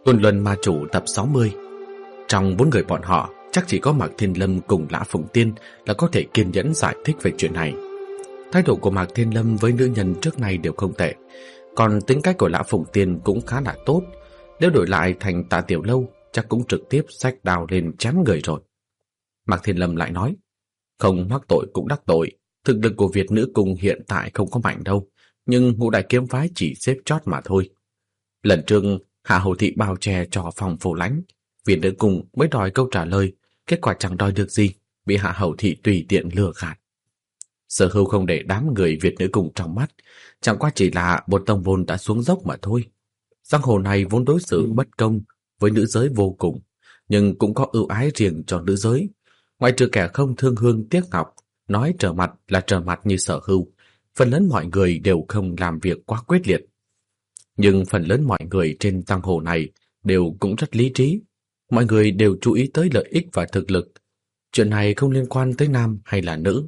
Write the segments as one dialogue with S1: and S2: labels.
S1: Côn Luân Ma Chủ tập 60. Trong 4 người bọn họ, chắc chỉ có Mạc Thiên Lâm cùng Lã Phụng Tiên là có thể kiên nhẫn giải thích về chuyện này. Thái độ của Mạc Thiên Lâm với nữ nhân trước nay đều không tệ, còn tính cách của Lã Phụng Tiên cũng khá là tốt. Nếu đổi lại thành Tạ Tiểu Lâu, chắc cũng trực tiếp xách đao lên chém người rồi. Mạc Thiên Lâm lại nói, không mắc tội cũng đắc tội. Thực lực của Việt Nữ Cung hiện tại không có mạnh đâu, nhưng Ngũ Đại Kiếm Phái chỉ xếp chót mà thôi. Lần trước Hạ Hầu Thị bao che cho phòng Phổ Lãnh, Việt Nữ Cung mới đòi câu trả lời, kết quả chẳng đòi được gì, bị Hạ Hầu Thị tùy tiện lừa gạt. Sở Hưu không để đám người Việt Nữ Cung trong mắt, chẳng qua chỉ là một tông môn đã xuống dốc mà thôi. Giang hồ này vốn đối xử bất công với nữ giới vô cùng, nhưng cũng có ưu ái riêng cho nữ giới. Ngoại trừ kẻ không thương hương tiếc ngọc, nói trở mặt là trở mặt như Sở Hưu, phần lớn mọi người đều không làm việc quá quyết liệt. Nhưng phần lớn mọi người trên giang hồ này đều cũng rất lý trí. Mọi người đều chú ý tới lợi ích và thực lực. Chuyện này không liên quan tới nam hay là nữ.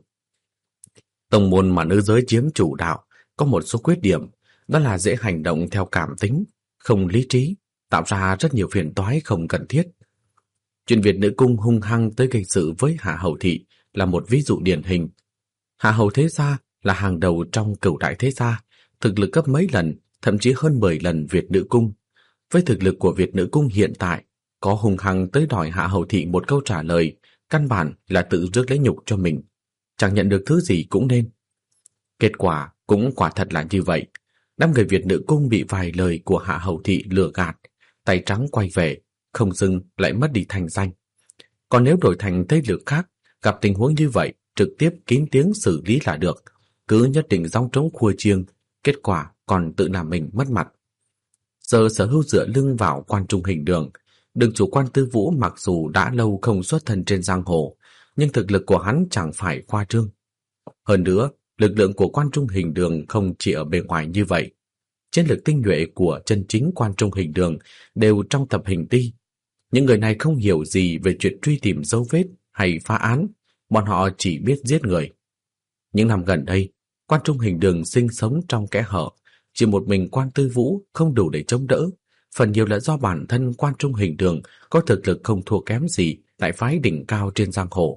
S1: Tông môn mà nữ giới chiếm chủ đạo có một số khuyết điểm, đó là dễ hành động theo cảm tính, không lý trí, tạo ra rất nhiều phiền toái không cần thiết. Chuyện Việt Nữ Cung hung hăng tới gây sự với Hạ Hầu Thị là một ví dụ điển hình. Hạ Hầu Thế Gia là hàng đầu trong Cửu Đại Thế Gia, thực lực gấp mấy lần, thậm chí hơn 10 lần Việt Nữ Cung. Với thực lực của Việt Nữ Cung hiện tại, có hung hăng tới đòi Hạ Hầu Thị một câu trả lời, căn bản là tự rước lấy nhục cho mình. Chẳng nhận được thứ gì cũng nên. Kết quả cũng quả thật là như vậy. Đám người Việt Nữ Cung bị vài lời của Hạ Hầu Thị lừa gạt, tay trắng quay về, không dưng lại mất đi thành danh. Còn nếu đổi thành thế lực khác, gặp tình huống như vậy, trực tiếp kín tiếng xử lý là được, cứ nhất định gióng trống khua chiêng, kết quả còn tự làm mình mất mặt. Giờ Sở Hưu dựa lưng vào Quan Trung Hình Đường, đường chủ Quan Tư Vũ mặc dù đã lâu không xuất thân trên giang hồ, nhưng thực lực của hắn chẳng phải khoa trương. Hơn nữa, lực lượng của Quan Trung Hình Đường không chỉ ở bề ngoài như vậy. Chiến lược tinh nhuệ của chân chính Quan Trung Hình Đường đều trong tập hình ti. Những người này không hiểu gì về chuyện truy tìm dấu vết hay phá án, bọn họ chỉ biết giết người. Những năm gần đây, Quan Trung Hình Đường sinh sống trong kẽ hở, chỉ một mình Quan Tư Vũ không đủ để chống đỡ, phần nhiều là do bản thân Quan Trung Hình Đường có thực lực không thua kém gì tại phái đỉnh cao trên giang hồ.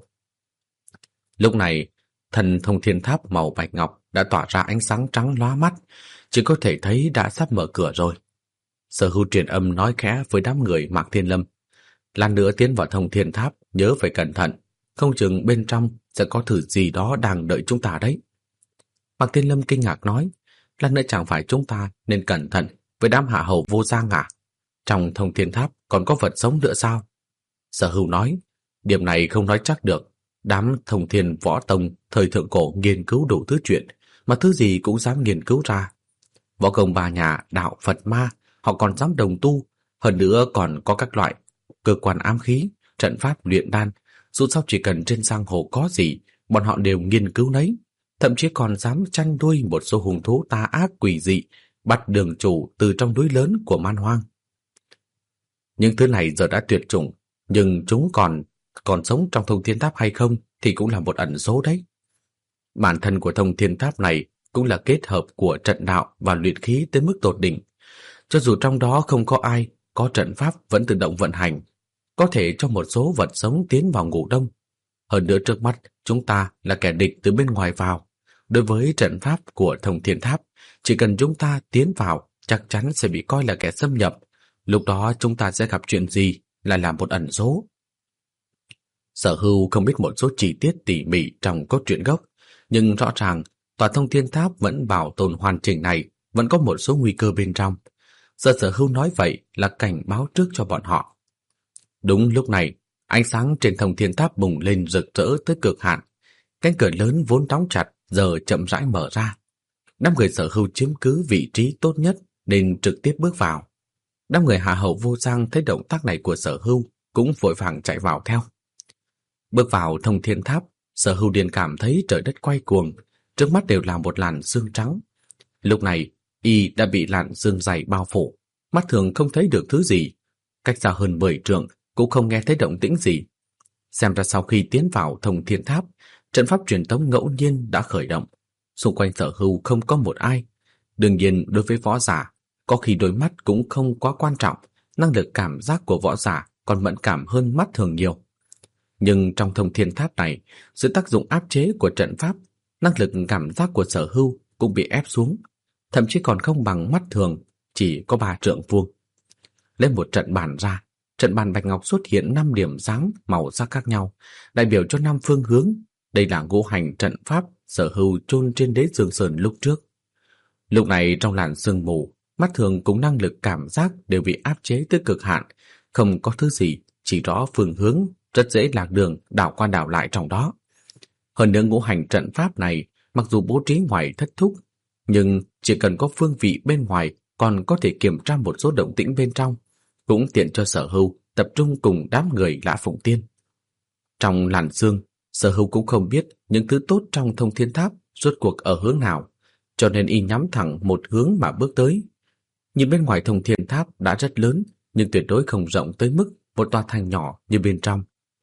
S1: Lúc này, thần Thông Thiên Tháp màu bạch ngọc đã tỏa ra ánh sáng trắng lóa mắt, chỉ có thể thấy đã sắp mở cửa rồi. Sở Hưu truyền âm nói khẽ với đám người Mạc Thiên Lâm, lát nữa tiến vào Thông Thiên Tháp nhớ phải cẩn thận, không chừng bên trong sẽ có thứ gì đó đang đợi chúng ta đấy. Mạc Thiên Lâm kinh ngạc nói, lát nữa chẳng phải chúng ta nên cẩn thận với đám hạ hầu vô giang à? Trong Thông Thiên Tháp còn có vật sống nữa sao? Sở Hưu nói, điểm này không nói chắc được. Đám Thông Thiên Võ Tông thời thượng cổ nghiên cứu đủ thứ chuyện, mà thứ gì cũng dám nghiên cứu ra. Võ công ba nhà, đạo, Phật, ma, họ còn dám đồng tu, hơn nữa còn có các loại cơ quan ám khí, trận pháp luyện đan. Dù sao chỉ cần trên giang hồ có gì, bọn họ đều nghiên cứu nấy, thậm chí còn dám chăn nuôi một số hung thú tà ác quỷ dị, bắt đường chủ từ trong núi lớn của man hoang. Những thứ này giờ đã tuyệt chủng, nhưng chúng còn sống trong Thông Thiên Tháp hay không thì cũng là một ẩn số đấy. Bản thân của Thông Thiên Tháp này cũng là kết hợp của trận đạo và luyện khí tới mức tột đỉnh. Cho dù trong đó không có ai, có trận pháp vẫn tự động vận hành, có thể cho một số vật sống tiến vào ngủ đông. Hơn nữa trước mắt chúng ta là kẻ địch từ bên ngoài vào. Đối với trận pháp của Thông Thiên Tháp, chỉ cần chúng ta tiến vào chắc chắn sẽ bị coi là kẻ xâm nhập. Lúc đó chúng ta sẽ gặp chuyện gì lại là một ẩn số. Sở Hưu không biết một số chi tiết tỉ mỉ trong cốt truyện gốc, nhưng rõ ràng tòa Thông Thiên Tháp vẫn bảo tồn hoàn chỉnh này vẫn có một số nguy cơ bên trong. Giờ Sở Hưu nói vậy là cảnh báo trước cho bọn họ. Đúng lúc này, ánh sáng trên Thông Thiên Tháp bùng lên rực rỡ tới cực hạn. Cánh cửa lớn vốn đóng chặt giờ chậm rãi mở ra. Đám người Sở Hưu chiếm cứ vị trí tốt nhất nên trực tiếp bước vào. Đám người Hạ Hầu vô giang thấy động tác này của Sở Hưu cũng vội vàng chạy vào theo. Bước vào Thông Thiên Tháp, Sở Hưu liền cảm thấy trời đất quay cuồng, trước mắt đều là một làn sương trắng. Lúc này, y đã bị làn sương dày bao phủ, mắt thường không thấy được thứ gì, cách xa hơn 10 trượng cũng không nghe thấy động tĩnh gì. Xem ra sau khi tiến vào Thông Thiên Tháp, trận pháp truyền tống ngẫu nhiên đã khởi động. Xung quanh Sở Hưu không có một ai. Đương nhiên đối với võ giả, có khi đôi mắt cũng không quá quan trọng, năng lực cảm giác của võ giả còn mẫn cảm hơn mắt thường nhiều. Nhưng trong thông thiên tháp này, dưới tác dụng áp chế của trận pháp, năng lực cảm giác của Sở Hưu cũng bị ép xuống, thậm chí còn không bằng mắt thường, chỉ có 3 trượng vuông. Lên một trận bàn ra, trận bàn bạch ngọc xuất hiện 5 điểm sáng màu sắc khác nhau, đại biểu cho 5 phương hướng. Đây là ngũ hành trận pháp Sở Hưu chôn trên đế Dương Sơn lúc trước. Lúc này trong làn sương mù, mắt thường cùng năng lực cảm giác đều bị áp chế tới cực hạn, không có thứ gì, chỉ rõ phương hướng, rất dễ lạc đường, đảo qua đảo lại trong đó. Hơn nữa ngũ hành trận pháp này, mặc dù bố trí ngoài thất thúc, nhưng chỉ cần có phương vị bên ngoài còn có thể kiểm tra một số động tĩnh bên trong, cũng tiện cho Sở Hưu tập trung cùng đám người Lã Phụng Tiên. Trong làn sương, Sở Hưu cũng không biết những thứ tốt trong thông thiên tháp rốt cuộc ở hướng nào, cho nên y nhắm thẳng một hướng mà bước tới. Nhìn bên ngoài thông thiên tháp đã rất lớn, nhưng tuyệt đối không rộng tới mức một tòa thành nhỏ như bên trong.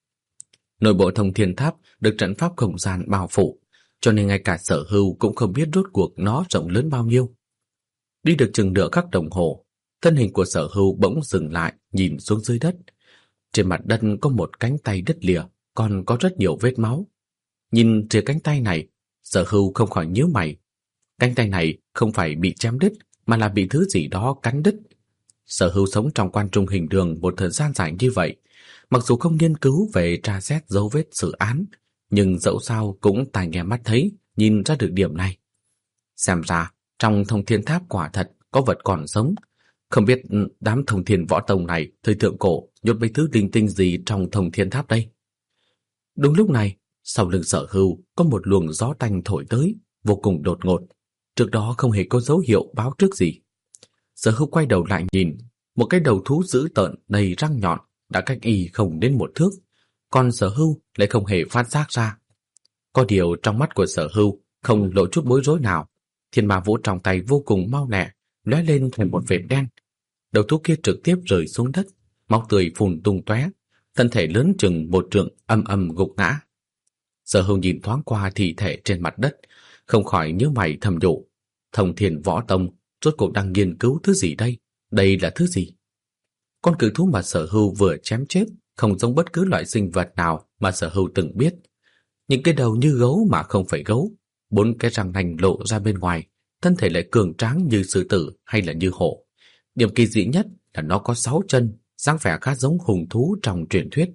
S1: Nội bộ thông thiên tháp được trận pháp không gian bao phủ, cho nên ngay cả Sở Hưu cũng không biết rốt cuộc nó rộng lớn bao nhiêu. Đi được chừng nửa khắc đồng hồ, thân hình của Sở Hưu bỗng dừng lại, nhìn xuống dưới đất. Trên mặt đất có một cánh tay đứt lìa, còn có rất nhiều vết máu. Nhìn trên cánh tay này, Sở Hưu không khỏi nhíu mày. Cánh tay này không phải bị chém đứt, mà là bị thứ gì đó cắn đứt. Sở Hưu sống trong quan trung hình đường một thời gian dài như vậy, mặc dù không nghiên cứu về tra xét dấu vết xử án, nhưng dẫu sao cũng tai nghe mắt thấy, nhìn ra được điểm này. Xem ra, trong thông thiên tháp quả thật có vật còn sống. Không biết đám thông thiên võ tông này thời thượng cổ nhốt mấy thứ linh tinh gì trong thông thiên tháp đây. Đúng lúc này, sau lưng Sở Hưu có một luồng gió tanh thổi tới, vô cùng đột ngột. Trước đó không hề có dấu hiệu báo trước gì. Sở Hưu quay đầu lại nhìn, một cái đầu thú dữ tợn đầy răng nhọn đã cách y không đến 1 thước, còn Sở Hưu lại không hề phát giác ra. Có điều trong mắt của Sở Hưu không lộ chút bối rối nào. Thiên ma vũ trong tay vô cùng mau lẹ, lóe lên thành một vệt đen. Đầu thú kia trực tiếp rơi xuống đất, máu tươi phun tung tóe, thân thể lớn chừng 1 trượng ầm ầm gục ngã. Sở Hưu nhìn thoáng qua thi thể trên mặt đất, không khỏi nhíu mày thầm nhủ, Thông Thiên Võ Tông rốt cuộc đang nghiên cứu thứ gì đây? Đây là thứ gì? Con cự thú mà Sở Hưu vừa chém chết không giống bất cứ loại sinh vật nào mà Sở Hưu từng biết. Những cái đầu như gấu mà không phải gấu, 4 cái răng nanh lộ ra bên ngoài, thân thể lại cường tráng như sư tử hay là như hổ. Điểm kỳ dị nhất là nó có 6 chân, dáng vẻ khá giống hùng thú trong truyền thuyết.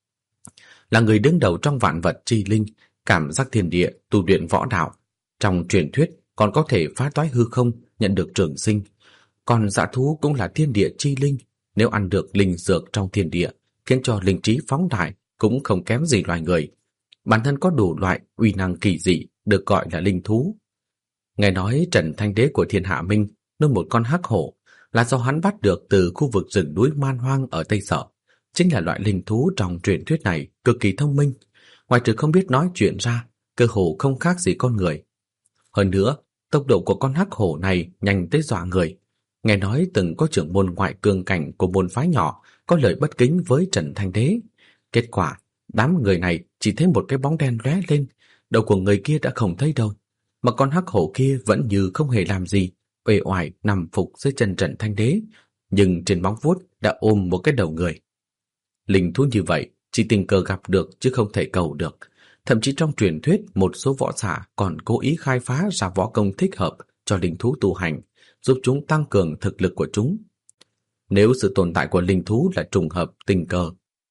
S1: Là người đứng đầu trong vạn vật chi linh, cảm giác thiên địa, tu luyện võ đạo. Trong truyền thuyết còn có thể phá toái hư không, nhận được trường sinh. Còn dã thú cũng là thiên địa chi linh, nếu ăn được linh dược trong thiên địa, khiến cho linh trí phóng đại, cũng không kém gì loài người. Bản thân có đủ loại uy năng kỳ dị, được gọi là linh thú. Nghe nói Trần Thanh Đế của Thiên Hạ Minh nuôi một con hắc hổ là do hắn bắt được từ khu vực rừng núi man hoang ở Tây Sở. Chính là loại linh thú trong truyền thuyết này cực kỳ thông minh, ngoài trừ không biết nói chuyện ra, cơ hồ không khác gì con người. Hơn nữa, tốc độ của con hắc hổ này nhanh tới dọa người. Nghe nói từng có trưởng môn ngoại cường cảnh của môn phái nhỏ có lời bất kính với Trần Thanh Đế. Kết quả, đám người này chỉ thấy một cái bóng đen lóe lên, đầu của người kia đã không thấy đâu, mà con hắc hổ kia vẫn như không hề làm gì, uể oải nằm phục dưới chân Trần Thanh Đế, nhưng trên móng vuốt đã ôm một cái đầu người. Linh thú như vậy chỉ tình cờ gặp được chứ không thể cầu được. Thậm chí trong truyền thuyết một số võ giả còn cố ý khai phá ra võ công thích hợp cho linh thú tu hành, giúp chúng tăng cường thực lực của chúng. Nếu sự tồn tại của linh thú là trùng hợp tình cờ,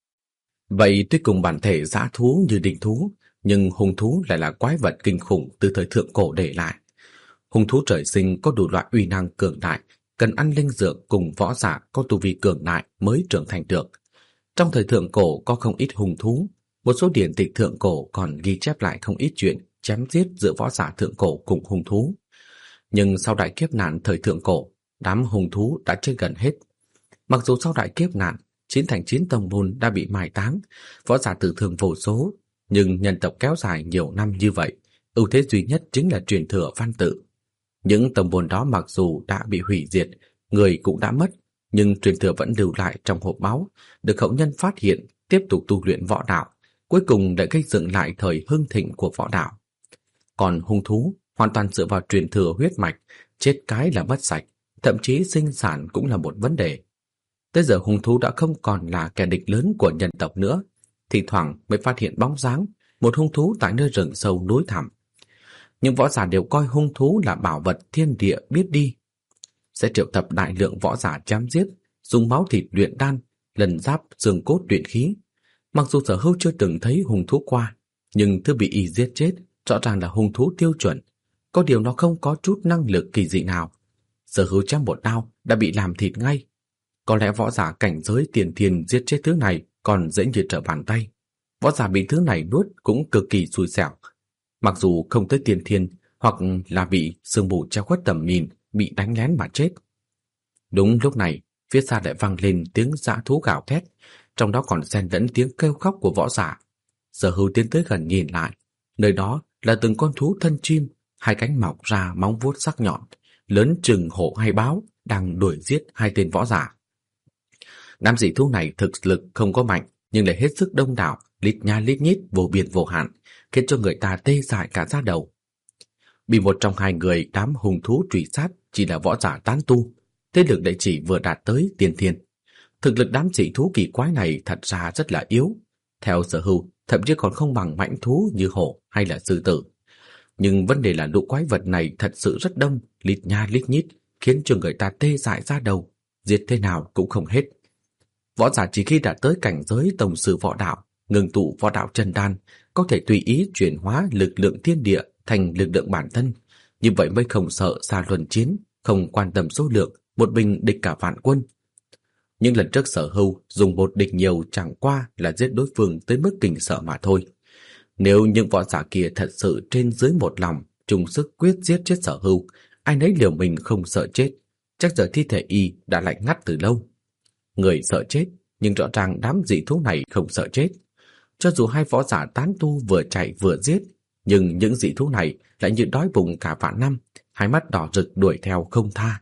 S1: vậy tuy cùng bản thể dã thú như đỉnh thú, nhưng hung thú lại là quái vật kinh khủng từ thời thượng cổ để lại. Hung thú trời sinh có đủ loại uy năng cường đại, cần ăn linh dược cùng võ giả có tu vi cường đại mới trưởng thành được. Trong thời thượng cổ có không ít hung thú, một số điển tịch thượng cổ còn ghi chép lại không ít chuyện chém giết giữa võ giả thượng cổ cùng hung thú. Nhưng sau đại kiếp nạn thời thượng cổ, đám hung thú đã chết gần hết. Mặc dù sau đại kiếp nạn, 9 thành 9 tông môn đã bị mai táng, võ giả tử thương vô số, nhưng nhân tộc kéo dài nhiều năm như vậy, ưu thế duy nhất chính là truyền thừa văn tự. Những tông môn đó mặc dù đã bị hủy diệt, người cũng đã mất, nhưng truyền thừa vẫn lưu lại trong hộp báu, được hậu nhân phát hiện, tiếp tục tu luyện võ đạo, cuối cùng đã gây dựng lại thời hưng thịnh của võ đạo. Còn hung thú hoàn toàn dựa vào truyền thừa huyết mạch, chết cái là mất sạch, thậm chí sinh sản cũng là một vấn đề. Tới giờ hung thú đã không còn là kẻ địch lớn của nhân tộc nữa, thì thoảng mới phát hiện bóng dáng một hung thú tại nơi rừng sâu núi thẳm. Nhưng võ giả đều coi hung thú là bảo vật thiên địa biết đi, sẽ triệu tập đại lượng võ giả chém giết, dùng máu thịt luyện đan, lần giáp xương cốt luyện khí. Mặc dù Sở Hưu chưa từng thấy hung thú qua, nhưng thứ bị y giết chết rõ ràng là hung thú tiêu chuẩn, có điều nó không có chút năng lực kỳ dị nào. Sở Hưu chém một đao đã bị làm thịt ngay. Có lẽ võ giả cảnh giới tiền thiên giết chết thứ này còn dễ như trở bàn tay. Võ giả bị thứ này nuốt cũng cực kỳ xui xẻo. Mặc dù không tới tiền thiên, hoặc là bị sương mù che khuất tầm nhìn, bị đánh lén mà chết. Đúng lúc này, phía xa lại vang lên tiếng dã thú gào thét, trong đó còn xen lẫn tiếng kêu khóc của võ giả. Sở Hưu tiến tới gần nhìn lại, nơi đó là từng con thú thân chim, hai cánh mọc ra móng vuốt sắc nhọn, lớn chừng hổ hay báo, đang đuổi giết hai tên võ giả. Đám dị thú này thực lực không có mạnh, nhưng lại hết sức đông đảo, lít nha lít nhít, vô biên vô hạn, khiến cho người ta tê dại cả da đầu. Bị một trong hai người đám hung thú truy sát chỉ là võ giả tán tu, thế lực lại chỉ vừa đạt tới tiên thiên. Thực lực đám dị thú kỳ quái này thật ra rất là yếu. Theo Sở Hưu, thậm chí còn không bằng mãnh thú như hổ hay là sư tử. Nhưng vấn đề là lũ quái vật này thật sự rất đông, lít nha lít nhít, khiến cho người ta tê dại da đầu, giết thế nào cũng không hết. Võ giả chỉ khi đã tới cảnh giới tổng sư võ đạo, ngưng tụ võ đạo chân đan, có thể tùy ý chuyển hóa lực lượng thiên địa thành lực lượng bản thân, như vậy mới không sợ xa luân chiến, không quan tâm số lượng, một mình địch cả vạn quân. Nhưng lần trước Sở Hưu dùng một địch nhiều chẳng qua là giết đối phương tới mức kinh sợ mà thôi. Nếu những võ giả kia thật sự trên dưới một lòng, chung sức quyết giết chết Sở Hưu, ai nấy liều mình không sợ chết, chắc giờ thi thể y đã lạnh ngắt từ lâu. Người sợ chết, nhưng rõ ràng đám dị thú này không sợ chết. Cho dù hai võ giả tán tu vừa chạy vừa giết, nhưng những dị thú này lại như đói bụng cả vạn năm, hai mắt đỏ rực đuổi theo không tha.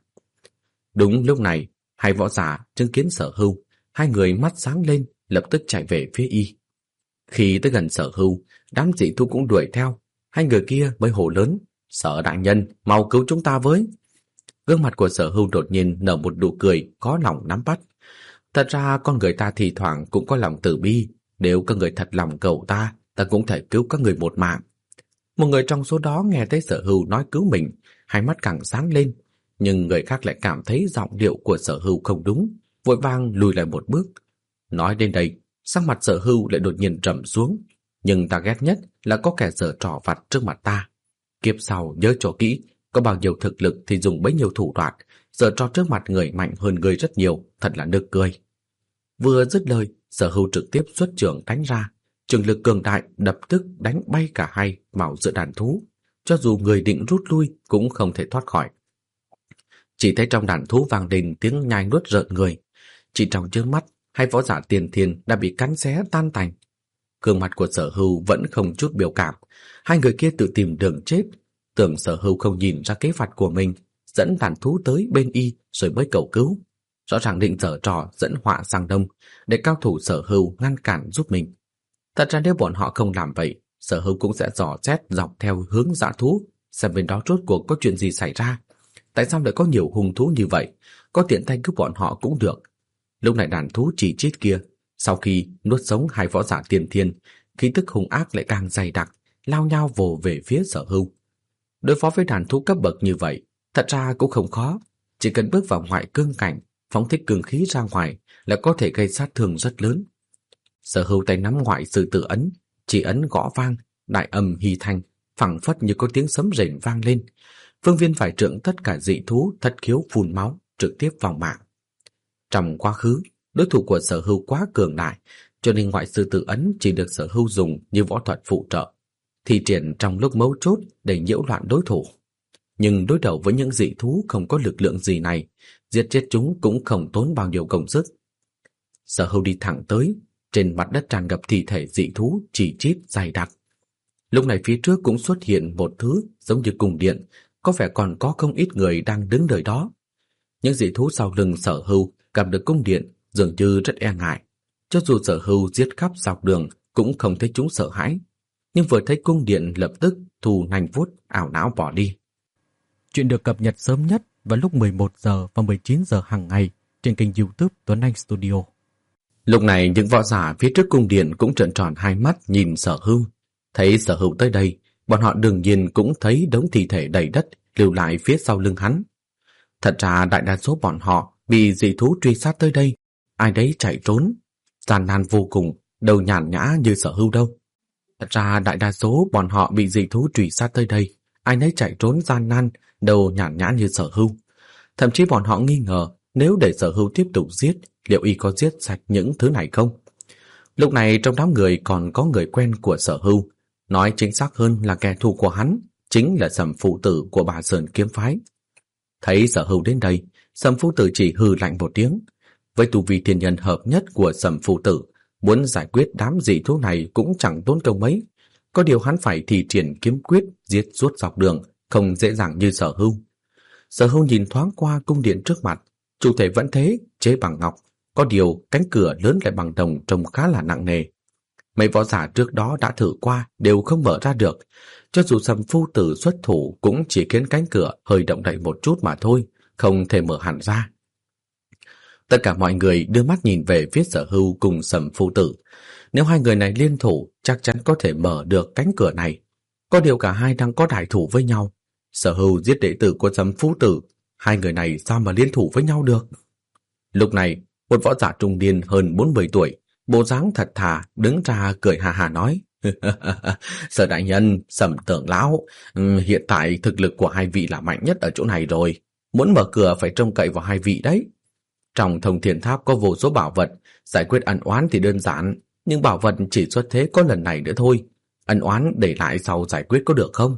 S1: Đúng lúc này, hai võ giả chứng kiến Sở Hưu, hai người mắt sáng lên, lập tức chạy về phía y. Khi tới gần Sở Hưu, đám dị thú cũng đuổi theo, hai người kia mới hô lớn: "Sở đại nhân, mau cứu chúng ta với!" Gương mặt của Sở Hưu đột nhiên nở một nụ cười có lòng nắm bắt. Thật ra con người ta thì thoảng cũng có lòng từ bi, nếu các người thật lòng cầu ta, ta cũng thể cứu các người một mạng. Một người trong số đó nghe thấy Sở Hưu nói cứu mình, hai mắt càng sáng lên, nhưng người khác lại cảm thấy giọng điệu của Sở Hưu không đúng, vội vàng lùi lại một bước. Nói đến đây, sắc mặt Sở Hưu lại đột nhiên trầm xuống, nhưng ta ghét nhất là có kẻ giở trò vặt trước mặt ta. Kiếp sau nhớ cho kỹ, có bao nhiêu thực lực thì dùng bấy nhiêu thủ đoạn, giở trò trước mặt người mạnh hơn người rất nhiều, thật là nực cười. Vừa dứt lời, Sở Hưu trực tiếp xuất chưởng đánh ra, trường lực cường đại đập tức đánh bay cả hai vào giữa đàn thú, cho dù người định rút lui cũng không thể thoát khỏi. Chỉ thấy trong đàn thú vang lên tiếng nhai nuốt rợn người, chỉ trong chớp mắt, hai võ giả tiền thiên đã bị cắn xé tan tành. Gương mặt của Sở Hưu vẫn không chút biểu cảm, hai người kia tự tìm đường chết, tưởng Sở Hưu không nhìn ra kế hoạch của mình, dẫn đàn thú tới bên y rồi mới cầu cứu. Rõ ràng định giở trò dẫn họa sang đông để cao thủ Sở Hưu ngăn cản giúp mình. Thật ra nếu bọn họ không làm vậy, Sở Hưu cũng sẽ dò xét dọc theo hướng dã thú, xem bên đó rốt cuộc có chuyện gì xảy ra. Tại sao lại có nhiều hung thú như vậy? Có tiện tay cứu bọn họ cũng được. Lúc này đàn thú chỉ chít kia, sau khi nuốt sống hai võ giả tiền thiên, khí tức hung ác lại càng dày đặc, lao nhau vồ về phía Sở Hưu. Đối phó với đàn thú cấp bậc như vậy, thật ra cũng không khó, chỉ cần bước vào ngoại cương cảnh, phóng thích cương khí ra ngoài là có thể gây sát thương rất lớn. Sở Hưu tay nắm ngoại sư tử ấn, chỉ ấn gõ vang, đại âm hy thanh, phảng phất như có tiếng sấm rền vang lên. Phương viên phải trượng tất cả dị thú thất khiếu phun máu, trực tiếp vào mạng. Trong quá khứ, đối thủ của Sở Hưu quá cường đại, cho nên ngoại sư tử ấn chỉ được Sở Hưu dùng như võ thuật phụ trợ, thi triển trong lúc mấu chốt để nhiễu loạn đối thủ. Nhưng đối đầu với những dị thú không có lực lượng gì này, giết chết chúng cũng không tốn bao nhiêu công sức. Sở Hưu đi thẳng tới, trên mặt đất tràn ngập thi thể dị thú chỉ chít dày đặc. Lúc này phía trước cũng xuất hiện một thứ giống như cung điện, có vẻ còn có không ít người đang đứng đợi đó. Những dị thú sau lưng Sở Hưu gặp được cung điện dường như rất e ngại. Cho dù Sở Hưu giết khắp dọc đường cũng không thấy chúng sợ hãi, nhưng vừa thấy cung điện lập tức thu nành vuốt ảo não bỏ đi. Chuyện được cập nhật sớm nhất vào lúc 11 giờ và 19 giờ hàng ngày
S2: trên kênh YouTube Tuấn Anh Studio.
S1: Lúc này những võ giả phía trước cung điện cũng trợn tròn hai mắt nhìn Sở Hưu. Thấy Sở Hưu tới đây, bọn họ đương nhiên cũng thấy đống thi thể đầy đất lưu lại phía sau lưng hắn. Thật ra đại đa số bọn họ bị dị thú truy sát tới đây, ai đấy chạy trốn, gian nan vô cùng, đâu nhàn nhã như Sở Hưu đâu. Thật ra đại đa số bọn họ bị dị thú truy sát tới đây, ai nấy chạy trốn gian nan, đâu nhàn nhã như Sở Hưu. Thậm chí bọn họ nghi ngờ nếu để Sở Hưu tiếp tục giết, liệu y có giết sạch những thứ này không? Lúc này trong đám người còn có người quen của Sở Hưu, nói chính xác hơn là kẻ thù của hắn, chính là Sầm phụ tử của Bà Sơn kiếm phái. Thấy Sở Hưu đến đây, Sầm phụ tử chỉ hừ lạnh một tiếng. Với tu vi thiên nhân hợp nhất của Sầm phụ tử, muốn giải quyết đám dị thú này cũng chẳng tốn công mấy. Có điều hắn phải thi triển kiếm quyết giết suốt dọc đường, không dễ dàng như Sở Hưu. Sở Hưu nhìn thoáng qua cung điện trước mặt, chủ thể vẫn thế, chế bằng ngọc, có điều cánh cửa lớn lại bằng đồng trông khá là nặng nề. Mấy võ giả trước đó đã thử qua đều không mở ra được, cho dù Sầm phu tử xuất thủ cũng chỉ khiến cánh cửa hơi động đậy một chút mà thôi, không thể mở hẳn ra. Tất cả mọi người đưa mắt nhìn về phía Sở Hưu cùng Sầm phu tử. Nếu hai người này liên thủ, chắc chắn có thể mở được cánh cửa này. Có điều cả hai đang có đại thủ với nhau. Sở Hưu giết đệ tử của Sầm phu tử, hai người này sao mà liên thủ với nhau được? Lúc này, một võ giả trung niên hơn 40 tuổi, bộ dáng thật thà, đứng ra cười hà hà nói: Sở đại nhân, Sầm trưởng lão, hiện tại thực lực của hai vị là mạnh nhất ở chỗ này rồi. Muốn mở cửa phải trông cậy vào hai vị đấy. Trong Thông Thiên Tháp có vô số bảo vật, giải quyết ân oán thì đơn giản, nhưng bảo vật chỉ xuất thế có lần này nữa thôi. Ân oán để lại sau giải quyết có được không?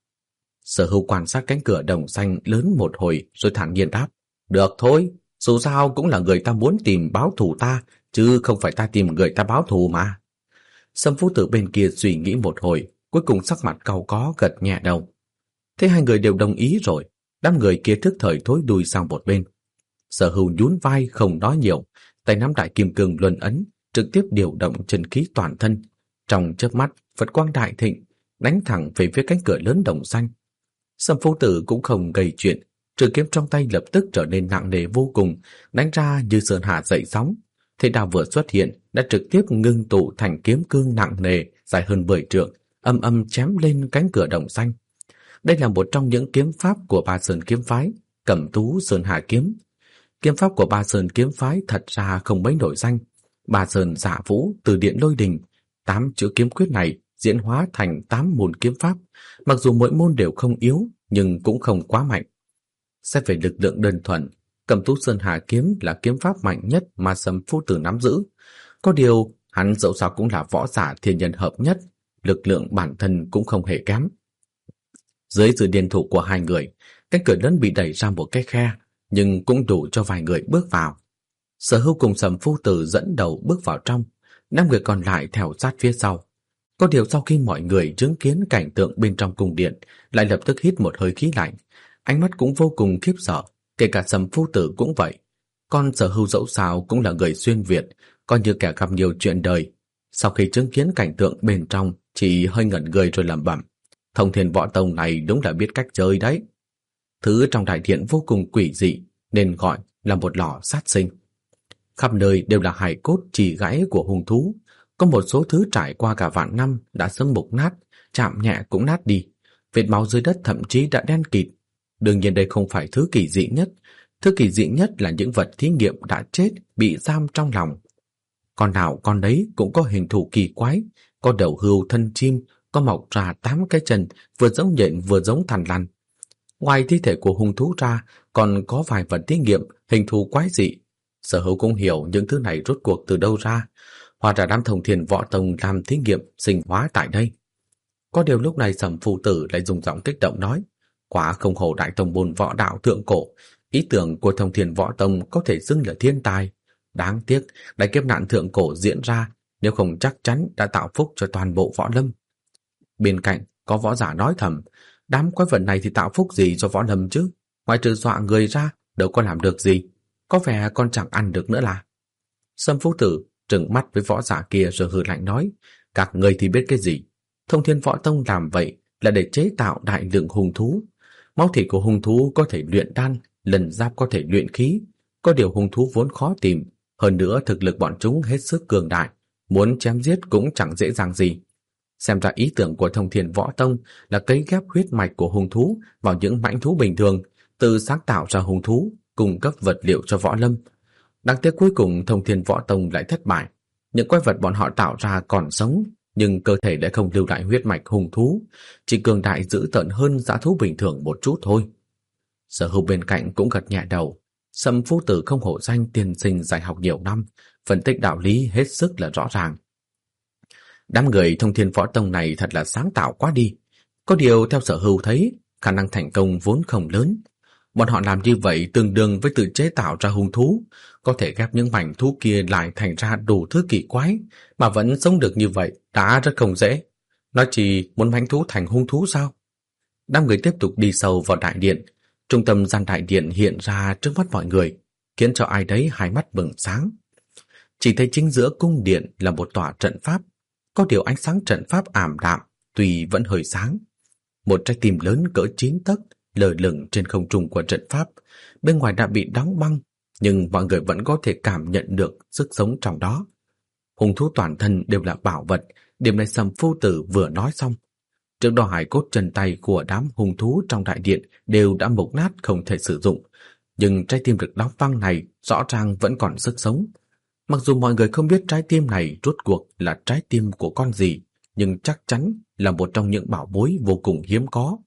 S1: Sở Hưu quan sát cánh cửa đồng xanh lớn một hồi rồi thản nhiên đáp: Được thôi, dù sao cũng là người ta muốn tìm báo thù ta, chứ không phải ta tìm người ta báo thù mà. Sâm phu tử bên kia suy nghĩ một hồi, cuối cùng sắc mặt cau có gật nhẹ đầu. Thế hai người đều đồng ý rồi, đám người kia thức thời thối đuôi sang một bên. Sở Hưu nhún vai không nói nhiều, tay nắm đại kim cương luân ấn, trực tiếp điều động chân khí toàn thân. Trong chớp mắt, Phật quang đại thịnh, đánh thẳng về phía cánh cửa lớn đồng xanh. Sâm phu tử cũng không gây chuyện, trường kiếm trong tay lập tức trở nên nặng nề vô cùng, đánh ra như sơn hà dậy sóng. Thế đao vừa xuất hiện đã trực tiếp ngưng tụ thành kiếm cương nặng nề dài hơn 10 trượng, âm âm chém lên cánh cửa đồng xanh. Đây là một trong những kiếm pháp của Ba Sơn kiếm phái, Cẩm Tú Sơn Hà kiếm. Kiếm pháp của Ba Sơn kiếm phái thật ra không mấy nổi danh. Ba Sơn Dạ Vũ, Từ Điện Lôi Đình, 8 chữ kiếm quyết này diễn hóa thành 8 môn kiếm pháp, mặc dù mỗi môn đều không yếu nhưng cũng không quá mạnh. Xét về lực lượng đơn thuần, Cẩm Tú Sơn Hà kiếm là kiếm pháp mạnh nhất mà Sâm phu tử nắm giữ. Có điều, hắn dẫu sao cũng là võ giả thiên nhân hợp nhất, lực lượng bản thân cũng không hề kém. Dưới sự điên thủ của hai người, cánh cửa lớn bị đẩy ra một cái khe, nhưng cũng đủ cho vài người bước vào. Sở Hưu cùng Sâm phu tử dẫn đầu bước vào trong, 5 người còn lại theo sát phía sau. Có điều sau khi mọi người chứng kiến cảnh tượng bên trong cung điện, lại lập tức hít một hơi khí lạnh, ánh mắt cũng vô cùng khiếp sợ, kể cả Sâm phu tử cũng vậy. Con Sở Hưu dẫu sao cũng là người xuyên Việt, coi như kẻ gặp nhiều chuyện đời. Sau khi chứng kiến cảnh tượng bên trong, chỉ hơi ngẩn người rồi lẩm bẩm: Thông Thiên Võ Tông này đúng là biết cách chơi đấy. Thứ trong đại điện vô cùng quỷ dị, nên gọi là một lò sát sinh. Khắp nơi đều là hài cốt chỉ gãy của hung thú, có một số thứ trải qua cả vạn năm đã sớm mục nát, chạm nhẹ cũng nát đi, vết máu dưới đất thậm chí đã đen kịt. Đương nhiên đây không phải thứ kỳ dị nhất, thứ kỳ dị nhất là những vật thí nghiệm đã chết bị giam trong lòng. Con nào con đấy cũng có hình thù kỳ quái, có đầu hươu thân chim, có mọc ra 8 cái chân, vừa giống nhện vừa giống thằn lằn. Ngoài thi thể của hung thú ra, còn có vài vật thí nghiệm hình thù quái dị. Sở Hữu cũng hiểu những thứ này rốt cuộc từ đâu ra. Hóa ra đám Thông Thiên Võ Tông làm thí nghiệm sinh hóa tại đây. Có điều lúc này Sầm phụ tử lại dùng giọng kích động nói: Quả không hổ đại tông môn võ đạo thượng cổ, ý tưởng của Thông Thiên Võ Tông có thể xưng là thiên tài. Đáng tiếc, đại kiếp nạn thượng cổ diễn ra, nếu không chắc chắn đã tạo phúc cho toàn bộ võ lâm. Bên cạnh có võ giả nói thầm: Đám quái vật này thì tạo phúc gì cho võ lâm chứ? Ngoài trừ dọa người ra, đâu có làm được gì. Có vẻ còn chẳng ăn được nữa là. Sâm phu tử trừng mắt với võ giả kia rồi hừ lạnh nói: Các người thì biết cái gì? Thông Thiên Võ Tông làm vậy là để chế tạo đại lượng hung thú. Máu thịt của hung thú có thể luyện đan, lần giáp có thể luyện khí, Có điều hung thú vốn khó tìm, hơn nữa thực lực bọn chúng hết sức cường đại, muốn chém giết cũng chẳng dễ dàng gì. Xem ra ý tưởng của Thông Thiên Võ Tông là cấy ghép huyết mạch của hung thú vào những mãnh thú bình thường, tự sáng tạo ra hung thú, cung cấp vật liệu cho võ lâm. Đáng tiếc cuối cùng Thông Thiên Võ Tông lại thất bại. Những quái vật bọn họ tạo ra còn sống, nhưng cơ thể lại không lưu lại huyết mạch hung thú, chỉ cường đại dữ tợn hơn dã thú bình thường một chút thôi. Sở Hưu bên cạnh cũng gật nhẹ đầu. Sâm phu tử không hổ danh tiên sinh dạy học nhiều năm, phân tích đạo lý hết sức là rõ ràng. Đám người Thông Thiên Võ Tông này thật là sáng tạo quá đi. Có điều theo Sở Hưu thấy, khả năng thành công vốn không lớn. Bọn họ làm như vậy tương đương với tự chế tạo ra hung thú, có thể ghép những mảnh thú kia lại thành ra đủ thứ kỳ quái, mà vẫn sống được như vậy đã rất không dễ. Nói chỉ muốn mãnh thú thành hung thú sao? Đám người tiếp tục đi sâu vào đại điện. Trung tâm gian đại điện hiện ra trước mắt mọi người, khiến cho ai đấy hai mắt bừng sáng. Chỉ thấy chính giữa cung điện là một tòa trận pháp, có điều ánh sáng trận pháp ảm đạm, tuy vẫn hơi sáng. Một trái tim lớn cỡ 9 tấc lơ lửng trên không trung của trận pháp, bên ngoài đã bị đóng băng, nhưng mọi người vẫn có thể cảm nhận được sức sống trong đó. Hung thú toàn thân đều là bảo vật, điểm này Sầm phu tử vừa nói xong. Trước đó hài cốt chân tay của đám hung thú trong đại điện đều đã mục nát không thể sử dụng, nhưng trái tim được đóng băng này rõ ràng vẫn còn sức sống. Mặc dù mọi người không biết trái tim này rốt cuộc là trái tim của con gì, nhưng chắc chắn là một trong những bảo bối vô cùng hiếm có.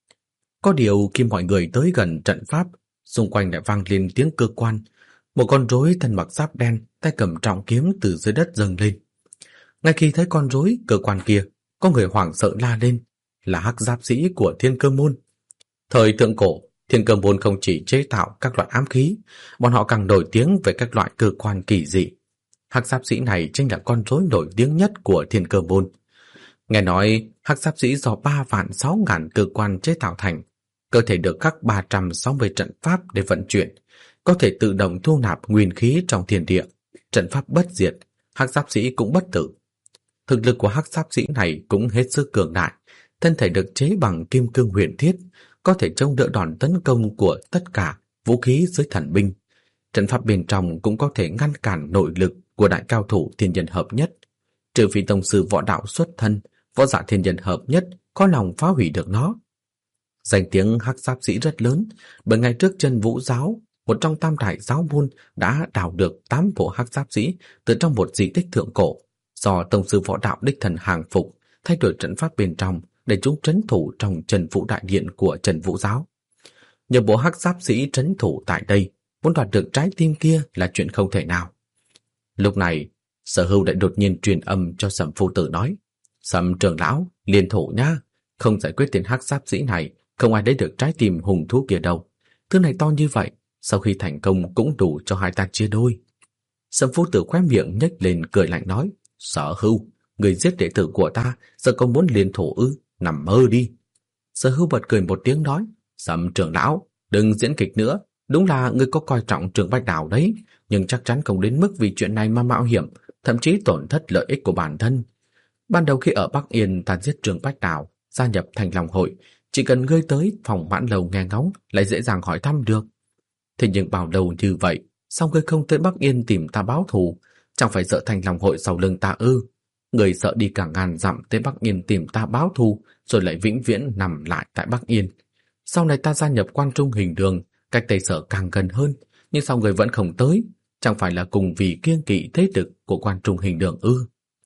S1: Có điều khi mọi người tới gần trận pháp, xung quanh lại vang lên tiếng cơ quan. Một con rối thân mặc giáp đen, tay cầm trọng kiếm từ dưới đất dâng lên. Ngay khi thấy con rối cơ quan kia, có người hoảng sợ la lên, là hắc giáp sĩ của Thiên Cơ Môn. Thời thượng cổ, Thiên Cơ Môn không chỉ chế tạo các loại ám khí, bọn họ càng nổi tiếng về các loại cơ quan kỳ dị. Hắc giáp sĩ này chính là con rối nổi tiếng nhất của Thiên Cơ Môn. Nghe nói hắc giáp sĩ do 3.600.000 cơ quan chế tạo thành, cơ thể được khắc 360 trận pháp để vận chuyển, có thể tự động thu nạp nguyên khí trong thiên địa, trận pháp bất diệt, hắc giáp sĩ cũng bất tử. Thực lực của hắc giáp sĩ này cũng hết sức cường đại, thân thể được chế bằng kim cương huyền thiết, có thể chống đỡ đòn tấn công của tất cả vũ khí dưới thần binh. Trận pháp bên trong cũng có thể ngăn cản nội lực của đại cao thủ thiên nhân hợp nhất, trừ phi tông sư võ đạo xuất thân, võ giả thiên nhân hợp nhất có lòng phá hủy được nó. Danh tiếng hắc giáp sĩ rất lớn, bởi ngày trước Chân Vũ giáo, một trong tam đại giáo môn, đã đào được 8 bộ hắc giáp sĩ từ trong một di tích thượng cổ, do tông sư võ đạo đích thần hàng phục, thay đổi trận pháp bên trong để chúng trấn thủ trong Trần Vũ đại điện của Trần Vũ giáo. Nhiều bộ hắc giáp sĩ trấn thủ tại đây, muốn đoạt được trái tim kia là chuyện không thể nào. Lúc này, Sở Hưu lại đột nhiên truyền âm cho Sầm phu tử nói: "Sầm trưởng lão, liên thủ nhá, không giải quyết tên hắc giáp sĩ này, không ai lấy được trái tim hùng thú kia đâu. Thứ này to như vậy, sau khi thành công cũng đủ cho hai ta chia đôi." Sầm phu tử khóe miệng nhếch lên cười lạnh nói: "Sở Hưu, người giết đệ tử của ta, giờ còn muốn liên thủ ư? Nằm mơ đi." Sở Hưu bật cười một tiếng nói: "Sầm trưởng lão, đừng diễn kịch nữa, đúng là ngươi có coi trọng Trường Bạch Đào đấy, nhưng chắc chắn không đến mức vì chuyện này mà mạo hiểm, thậm chí tổn thất lợi ích của bản thân. Ban đầu khi ở Bắc Yên ta giết Trường Bạch Đào, gia nhập Thành Long hội, chỉ cần ngươi tới phòng Mãn Lầu nghe ngóng lại dễ dàng hỏi thăm được. Thế nhưng bao lâu như vậy, sao ngươi không tới Bắc Yên tìm ta báo thù? Chẳng phải sợ Thành Long hội sau lưng ta ư? Ngươi sợ đi cả ngàn dặm tới Bắc Yên tìm ta báo thù, rồi lại vĩnh viễn nằm lại tại Bắc Yên. Sau này ta gia nhập Quan Trung Hình Đường, cách Tây Sở càng gần hơn, nhưng sao người vẫn không tới? Chẳng phải là cùng vì kiêng kỵ thế lực của Quan Trung Hình Đường ư?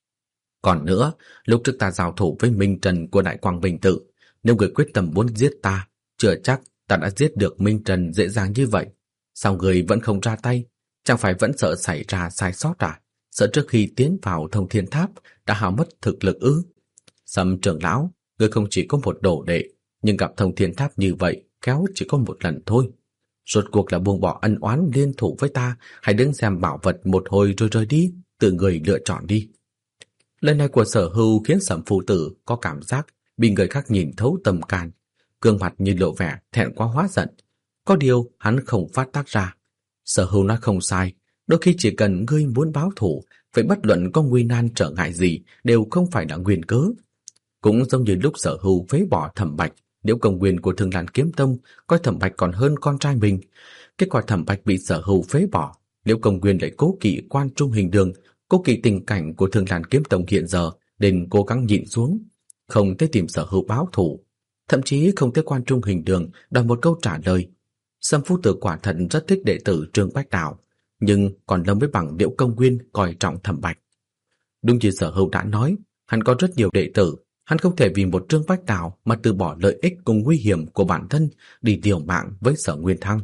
S1: Còn nữa, lúc trước ta giao thủ với Minh Trần của Đại Quang Bình Tự, nếu người quyết tâm muốn giết ta, chưa chắc ta đã giết được Minh Trần dễ dàng như vậy. Sao người vẫn không ra tay? Chẳng phải vẫn sợ xảy ra sai sót à? Sợ trước khi tiến vào Thông Thiên Tháp đã hao mất thực lực ư? Sầm trưởng lão, người không chỉ có một đồ đệ, nhưng gặp Thông Thiên Tháp như vậy kéo chỉ có một lần thôi. Rốt cuộc là buông bỏ ân oán liên thủ với ta, hay đứng xem bảo vật một hồi rồi rời đi, tự người lựa chọn đi." Lời này của Sở Hưu khiến Sầm phu tử có cảm giác bị người khác nhìn thấu tâm can, gương mặt như lộ vẻ thẹn quá hóa giận. Có điều hắn không phát tác ra. Sở Hưu nói không sai, đôi khi chỉ cần ngươi muốn báo thù, vậy bất luận có nguy nan trở ngại gì đều không phải là nguyên cớ. Cũng giống như lúc Sở Hưu phế bỏ Thẩm Bạch, nếu công quyền của Thương Lan Kiếm Tông coi Thẩm Bạch còn hơn con trai mình, Kết quả Thẩm Bạch bị Sở Hưu phế bỏ, Liễu Công Nguyên lại cố kỵ Quan Trung Hình Đường, cố kỵ tình cảnh của Thương Lan Kiếm Tông hiện giờ, nên cố gắng nhịn xuống, không tới tìm Sở Hưu báo thù, thậm chí không tới Quan Trung Hình Đường đòi một câu trả lời. Sâm Phu Tử quả thật rất thích đệ tử Trương Bách Đào, nhưng còn lâu mới bằng Liễu Công Nguyên coi trọng Thẩm Bạch. Đúng như Sở Hưu đã nói, hắn có rất nhiều đệ tử, hắn không thể vì một Trương Bách Đào mà từ bỏ lợi ích cùng nguy hiểm của bản thân đi liều mạng với Sở Nguyên Thăng.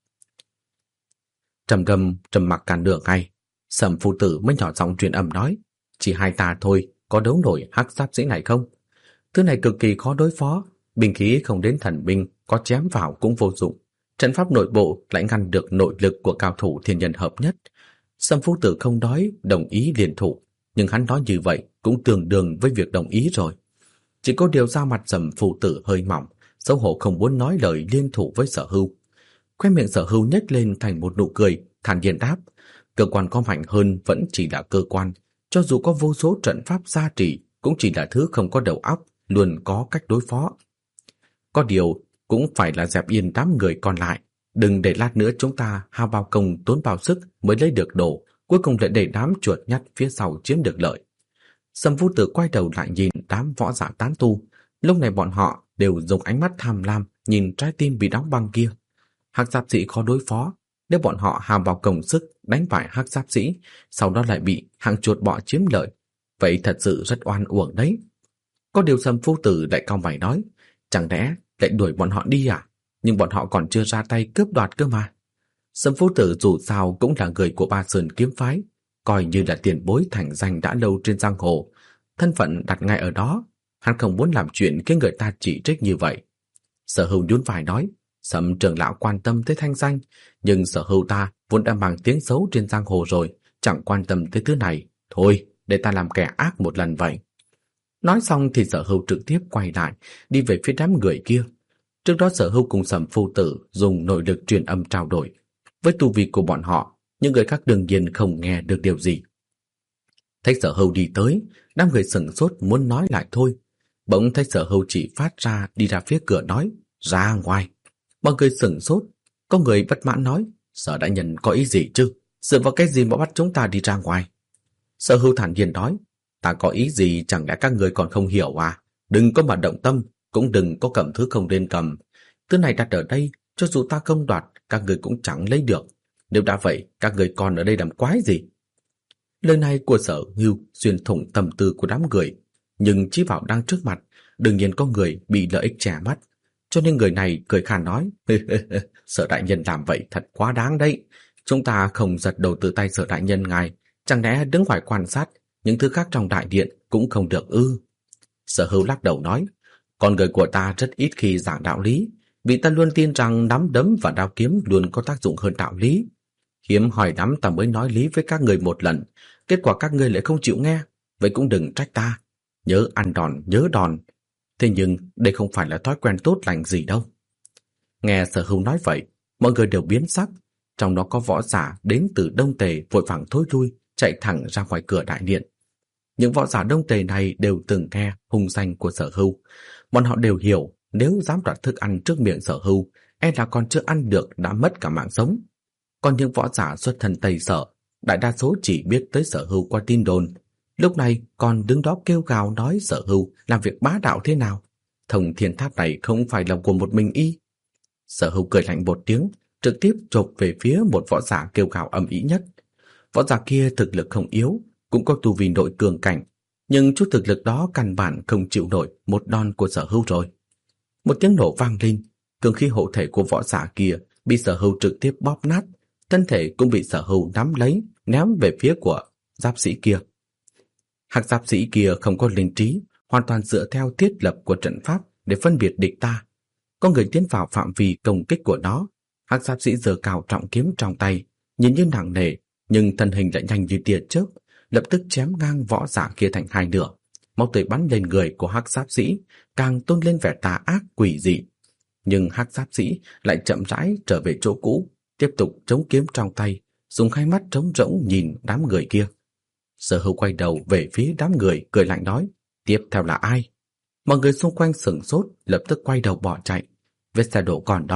S1: Trầm mặc cả nửa ngày, Sâm Phu Tử mới nhỏ giọng truyền âm nói, chỉ hai ta thôi, có đấu nổi hắc giáp sĩ này không? Thứ này cực kỳ khó đối phó, binh khí không đến thần binh, có chém vào cũng vô dụng. Trận pháp nội bộ lại ngăn được nội lực của cao thủ thiên nhân hợp nhất. Sâm Phu Tử không nói đồng ý liên thủ, nhưng hắn nói như vậy cũng tương đương với việc đồng ý rồi. Chỉ có điều da mặt Sâm Phu Tử hơi mỏng, xấu hổ không muốn nói lời liên thủ với Sở Hưu. Khóe miệng Sở Hưu nhếch lên thành một nụ cười, thản nhiên đáp, cơ quan có mạnh hơn vẫn chỉ là cơ quan, cho dù có vô số trận pháp gia trì cũng chỉ là thứ không có đầu óc, luôn có cách đối phó. Có điều cũng phải là dẹp yên đám người còn lại, đừng để lát nữa chúng ta hao bao công tốn bao sức mới lấy được đồ, cuối cùng lại để đám chuột nhắt phía sau chiếm được lợi. Sâm Phu Tử quay đầu lại nhìn đám võ giả tán tu, lúc này bọn họ đều dùng ánh mắt tham lam nhìn trái tim bị đóng băng kia. Hắc giáp sĩ khó đối phó, nếu bọn họ hao bao công sức đánh bại hắc giáp sĩ, sau đó lại bị hàng chuột bọ chiếm lợi, vậy thật sự rất oan uổng đấy. Có điều Sâm Phu Tử lại cau mày nói, chẳng lẽ lại đuổi bọn họ đi à? Nhưng bọn họ còn chưa ra tay cướp đoạt cơ mà. Sâm Phu Tử dù sao cũng là người của Ba Sơn kiếm phái, coi như là tiền bối thành danh đã lâu trên giang hồ, thân phận đặt ngay ở đó, hắn không muốn làm chuyện khiến người ta chỉ trích như vậy. Sở Hưu nhún vai nói, Sâm trưởng lão quan tâm tới thanh danh, nhưng Sở Hưu ta vốn đã mang tiếng xấu trên giang hồ rồi, chẳng quan tâm tới thứ này. Thôi, để ta làm kẻ ác một lần vậy. Nói xong thì Sở Hưu trực tiếp quay lại, đi về phía đám người kia. Trước đó Sở Hưu cùng Sâm Phu Tử dùng nội lực truyền âm trao đổi. Với tu vi của bọn họ, những người khác đương nhiên không nghe được điều gì. Thấy Sở Hưu đi tới, đám người sửng sốt muốn nói lại thôi. Bỗng thấy Sở Hưu chỉ phát ra đi ra phía cửa nói, ra ngoài. Mọi người sửng sốt, có người bất mãn nói, Sở đại nhân có ý gì chứ? Dựa vào cái gì mà bắt chúng ta đi ra ngoài? Sở Hưu thản nhiên nói, ta có ý gì chẳng lẽ các người còn không hiểu à? Đừng có mà động tâm, cũng đừng có cầm thứ không nên cầm. Thứ này đặt ở đây, cho dù ta không đoạt, các người cũng chẳng lấy được. Nếu đã vậy, các người còn ở đây làm quái gì? Lời này của Sở Hưu xuyên thủng tâm tư của đám người, nhưng chí bảo đang trước mặt, đương nhiên có người bị lợi ích che mắt. Cho nên người này cười khan nói, Sở đại nhân làm vậy thật quá đáng đấy. Chúng ta không giật đầu từ tay Sở đại nhân ngài, chẳng lẽ đứng ngoài quan sát, những thứ khác trong đại điện cũng không được ư? Sở Hưu lắc đầu nói, con người của ta rất ít khi giảng đạo lý, vì ta luôn tin rằng nắm đấm và đao kiếm luôn có tác dụng hơn đạo lý. Hiếm hỏi lắm ta mới nói lý với các người một lần, kết quả các người lại không chịu nghe, vậy cũng đừng trách ta. Nhớ ăn đòn, nhớ đòn. Thế nhưng đây không phải là thói quen tốt lành gì đâu. Nghe Sở Hưu nói vậy, mọi người đều biến sắc, trong đó có võ giả đến từ Đông Tề vội vàng thối lui, chạy thẳng ra ngoài cửa đại điện. Những võ giả Đông Tề này đều từng nghe hung danh của Sở Hưu, bọn họ đều hiểu nếu dám đoạt thức ăn trước miệng Sở Hưu, e là còn chưa ăn được đã mất cả mạng sống. Còn những võ giả xuất thân Tây Sở, đại đa số chỉ biết tới Sở Hưu qua tin đồn, lúc này còn đứng đó kêu gào nói Sở Hưu làm việc bá đạo thế nào. Thông thiên tháp này không phải là của một mình y. Sở Hưu cười lạnh một tiếng, trực tiếp chộp về phía một võ giả kêu gào ầm ĩ nhất. Võ giả kia thực lực không yếu, cũng có tu vi nội cường cảnh, nhưng chút thực lực đó căn bản không chịu nổi một đòn của Sở Hưu rồi. Một tiếng nổ vang lên, cường khí hộ thể của võ giả kia bị Sở Hưu trực tiếp bóp nát, thân thể cũng bị Sở Hưu nắm lấy, ném về phía của giáp sĩ kia. Hắc giáp sĩ kia không có linh trí, hoàn toàn dựa theo thiết lập của trận pháp để phân biệt địch ta. Có người tiến vào phạm vi công kích của nó, hắc giáp sĩ giơ cao trọng kiếm trong tay, nhìn như nặng nề, nhưng thân hình lại nhanh như tia chớp, lập tức chém ngang võ giả kia thành hai nửa. Máu tươi bắn lên người của hắc giáp sĩ, càng tôn lên vẻ tà ác quỷ dị. Nhưng hắc giáp sĩ lại chậm rãi trở về chỗ cũ, tiếp tục chống kiếm trong tay, dùng hai mắt trống rỗng nhìn đám người kia. Sở Hưu quay đầu về phía đám người, cười lạnh nói, tiếp theo là ai? Mọi người xung quanh sửng sốt, lập tức quay đầu bỏ chạy. Vết xe đổ còn đó,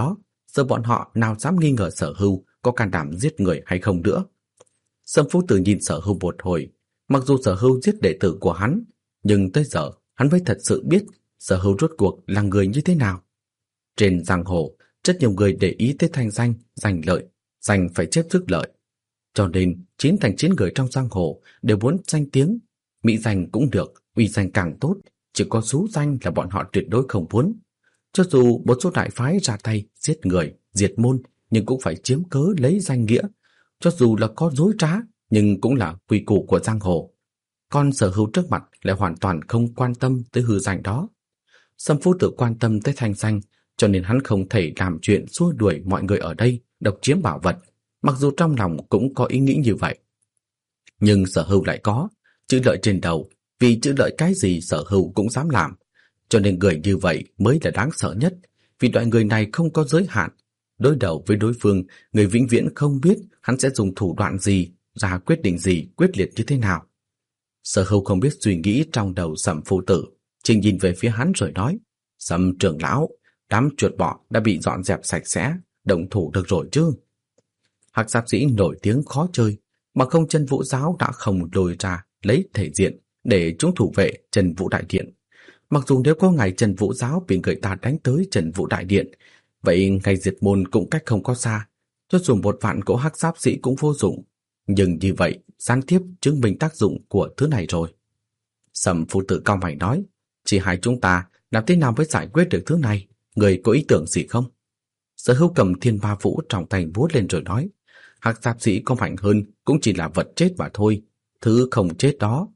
S1: giờ bọn họ nào dám nghi ngờ Sở Hưu có can đảm giết người hay không nữa. Sâm Phu Tử nhìn Sở Hưu một hồi, mặc dù Sở Hưu giết đệ tử của hắn, nhưng tới giờ hắn mới thật sự biết Sở Hưu rốt cuộc là người như thế nào. Trên giang hồ, rất nhiều người để ý tới thanh danh, danh lợi, danh phải chép trước lợi. Cho nên 9 thành 9 người trong giang hồ đều muốn danh tiếng, mỹ danh cũng được, uy danh càng tốt, chỉ có xú danh là bọn họ tuyệt đối không muốn. Cho dù một số đại phái ra tay giết người, diệt môn, nhưng cũng phải chiếm cớ lấy danh nghĩa. Cho dù là có dối trá, nhưng cũng là quy củ của giang hồ. Còn Sở Hưu trước mặt lại hoàn toàn không quan tâm tới hư danh đó. Sâm Phu Tử quan tâm tới thanh danh, cho nên hắn không thể làm chuyện xua đuổi mọi người ở đây độc chiếm bảo vật, mặc dù trong lòng cũng có ý nghĩ như vậy. Nhưng Sở Hưu lại có chữ lợi trên đầu, vì chữ lợi cái gì Sở Hưu cũng dám làm. Cho nên người như vậy mới là đáng sợ nhất, vì loại người này không có giới hạn. Đối đầu với đối phương, người vĩnh viễn không biết hắn sẽ dùng thủ đoạn gì, ra quyết định gì quyết liệt như thế nào. Sở Hưu không biết suy nghĩ trong đầu Sâm Phu Tử, chỉ nhìn về phía hắn rồi nói: Sâm trưởng lão, đám chuột bọ đã bị dọn dẹp sạch sẽ, động thủ được rồi chứ? Hắc Giáp Sĩ nổi tiếng khó chơi, mà không Chân Vũ Giáo đã không lôi ra lấy thể diện để chúng thủ vệ Chân Vũ Đại Điện. Mặc dù nếu có ngày Chân Vũ Giáo bị người ta đánh tới Chân Vũ Đại Điện, vậy ngày diệt môn cũng cách không có xa, cho dù 1 vạn cỗ Hắc Giáp Sĩ cũng vô dụng. Nhưng như vậy gián tiếp chứng minh tác dụng của thứ này rồi. Sâm Phu Tử cau mày nói: chỉ hai chúng ta làm thế nào mới giải quyết được thứ này? Người có ý tưởng gì không? Sở Hưu cầm Thiên Ma Vũ trong tay vuốt lên rồi nói: Hắc Giáp Sĩ có mạnh hơn cũng chỉ là vật chết mà thôi. Thứ không chết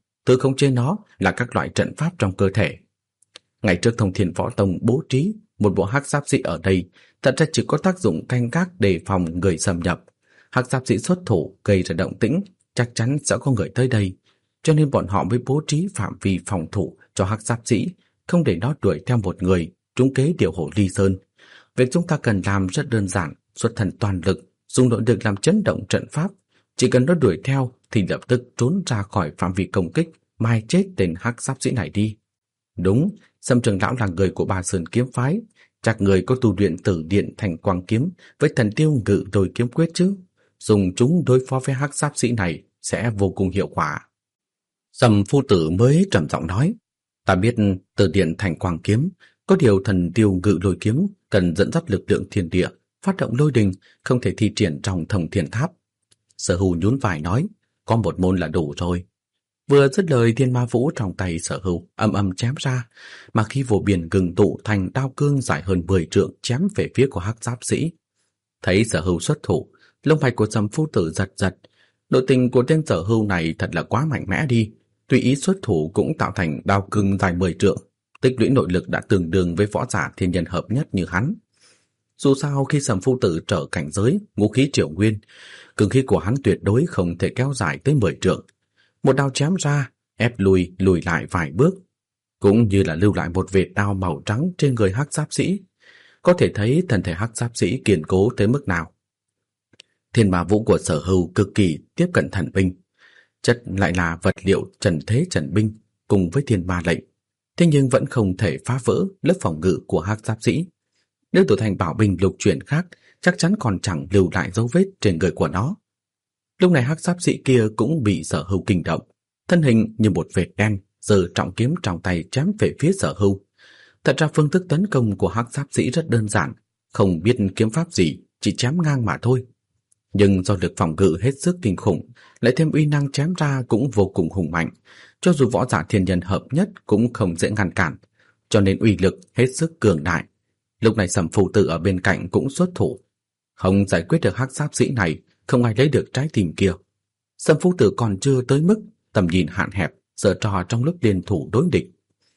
S1: nó là các loại trận pháp trong cơ thể. Ngày trước Thông Thiên Võ Tông bố trí một bộ Hắc Giáp Sĩ ở đây, thật ra chỉ có tác dụng canh gác đề phòng người xâm nhập. Hắc Giáp Sĩ xuất thủ gây ra động tĩnh, chắc chắn sẽ có người tới đây, cho nên bọn họ mới bố trí phạm vi phòng thủ cho Hắc Giáp Sĩ, không để nó đuổi theo một người, trúng kế điều Hổ Ly Sơn. Việc chúng ta cần làm rất đơn giản, xuất thần toàn lực, dùng nội lực làm chấn động trận pháp. Chỉ cần nó đuổi theo thì lập tức trốn ra khỏi phạm vi công kích, mai chết tên Hắc Giáp Sĩ này đi. Đúng, Sâm trưởng lão là người của Ba Sơn kiếm phái, chắc người có tu luyện Tử Điện Thành Quang kiếm với thần tiêu ngự đôi kiếm quyết chứ. Dùng chúng đối phó với Hắc Giáp Sĩ này sẽ vô cùng hiệu quả. Sâm Phu Tử mới trầm giọng nói: ta biết Tử Điện Thành Quang kiếm, có điều thần tiêu ngự lôi kiếm cần dẫn dắt lực lượng thiên địa, phát động lôi đình, không thể thi triển trong Thông Thiên Tháp. Sở Hưu nhún vai nói: có một môn là đủ rồi. Vừa dứt lời, Thiên Ma Vũ trong tay Sở Hưu ầm ầm chém ra, mà khi vô biên ngừng tụ thành đao cương dài hơn 10 trượng chém về phía của Hắc Giáp Sĩ. Thấy Sở Hưu xuất thủ, lông mày của Sâm Phu Tử giật giật. Nội tình của tên Sở Hưu này thật là quá mạnh mẽ đi, tùy ý xuất thủ cũng tạo thành đao cương dài 10 trượng, tích lũy nội lực đã tương đương với võ giả thiên nhân hợp nhất như hắn. Dù sao khi Sâm Phu Tử trở cảnh giới ngũ khí triều nguyên, cường khí của hắn tuyệt đối không thể kéo dài tới 10 trượng. Một đao chém ra, ép lùi lại vài bước, cũng như là lưu lại một vệt đao màu trắng trên người Hắc Giáp Sĩ. Có thể thấy thân thể Hắc Giáp Sĩ kiên cố tới mức nào. Thiên Ma Vũ của Sở Hưu cực kỳ tiếp cận thần binh, chất lại là vật liệu trần thế trần binh cùng với Thiên Ma lệnh, thế nhưng vẫn không thể phá vỡ lớp phòng ngự của Hắc Giáp Sĩ. Nếu đổi thành bảo binh lục chuyển khác, chắc chắn còn chẳng lưu lại dấu vết trên người của nó. Lúc này Hắc Giáp Sĩ kia cũng bị Sở Hưu kinh động, thân hình như một vệt đen, giơ trọng kiếm trong tay chém về phía Sở Hưu. Thật ra phương thức tấn công của Hắc Giáp Sĩ rất đơn giản, không biết kiếm pháp gì, chỉ chém ngang mà thôi. Nhưng do lực phòng ngự hết sức kinh khủng, lại thêm uy năng chém ra cũng vô cùng hùng mạnh, cho dù võ giả thiên nhân hợp nhất cũng không dễ ngăn cản, cho nên uy lực hết sức cường đại. Lúc này Sâm Phu Tử ở bên cạnh cũng xuất thủ, không giải quyết được Hắc Giáp Sĩ này, không ai lấy được trái tim kia. Sâm Phu Tử còn chưa tới mức tầm nhìn hạn hẹp, giở trò trong lúc liên thủ đối địch.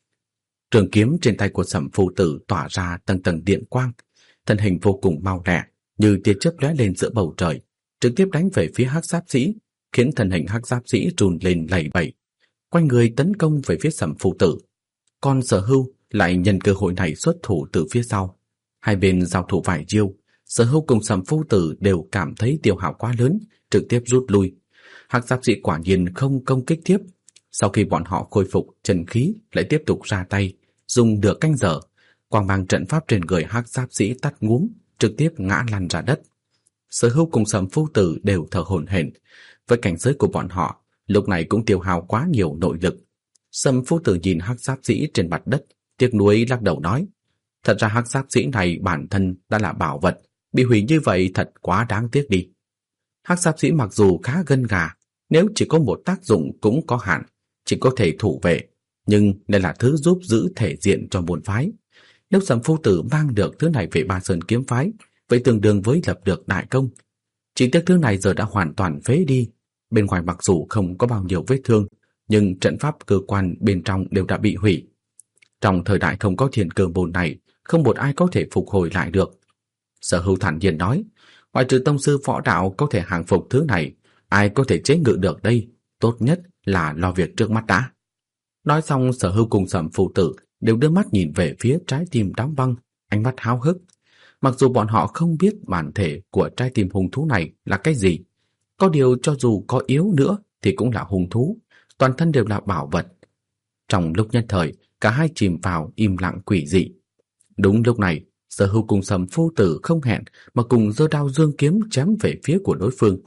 S1: Trường kiếm trên tay của Sâm Phu Tử tỏa ra tầng tầng điện quang, thân hình vô cùng mau lẹ, như tia chớp lóe lên giữa bầu trời, trực tiếp đánh về phía Hắc Giáp Sĩ, khiến thân hình Hắc Giáp Sĩ run lên lẩy bẩy, quay người tấn công về phía Sâm Phu Tử. Còn Sở Hưu lại nhân cơ hội này xuất thủ từ phía sau. Hai bên giao thủ vài chiêu, Sở Hưu cùng Sâm Phu Tử đều cảm thấy tiêu hao quá lớn, trực tiếp rút lui. Hắc Giáp Sĩ quả nhiên không công kích tiếp. Sau khi bọn họ khôi phục chân khí, lại tiếp tục ra tay, dùng nửa canh giờ, quang mang trận pháp trên người Hắc Giáp Sĩ tắt ngúm, trực tiếp ngã lăn ra đất. Sở Hưu cùng Sầm Phu Tử đều thở hổn hển. Với cảnh giới của bọn họ, lúc này cũng tiêu hao quá nhiều nội lực. Sầm Phu Tử nhìn hắc giáp sĩ trên mặt đất, tiếc nuối lắc đầu nói: thật ra hắc giáp sĩ này bản thân đã là bảo vật, bị hủy như vậy thật quá đáng tiếc đi. Hắc giáp sĩ mặc dù khá gân gà, nếu chỉ có một tác dụng cũng có hạn, chỉ có thể thủ vệ, nhưng đây là thứ giúp giữ thể diện cho môn phái. Nếu Sầm Phu Tử mang được thứ này về Ba Sơn kiếm phái, vậy tương đương với lập được đại công. Chỉ tiếc thứ này giờ đã hoàn toàn phế đi, bên ngoài mặc dù không có bao nhiêu vết thương, nhưng trận pháp cơ quan bên trong đều đã bị hủy. Trong thời đại không có thiên cơ môn này, không một ai có thể phục hồi lại được. Sở Hưu thản nhiên nói: ngoại trừ tông sư võ đạo có thể hàng phục thứ này, ai có thể chế ngự được đây? Tốt nhất là lo việc trước mắt đã. Nói xong, Sở Hưu cùng Sầm Phu Tử đều đưa mắt nhìn về phía trái tim đóng băng, ánh mắt háo hức. Mặc dù bọn họ không biết bản thể của trái tim hung thú này là cái gì, có điều cho dù có yếu nữa thì cũng là hung thú, toàn thân đều là bảo vật. Trong lúc nhất thời, cả hai chìm vào im lặng quỷ dị. Đúng lúc này, Sở Hưu cùng Sầm Phu Tử không hẹn mà cùng giơ đao dương kiếm chém về phía của đối phương.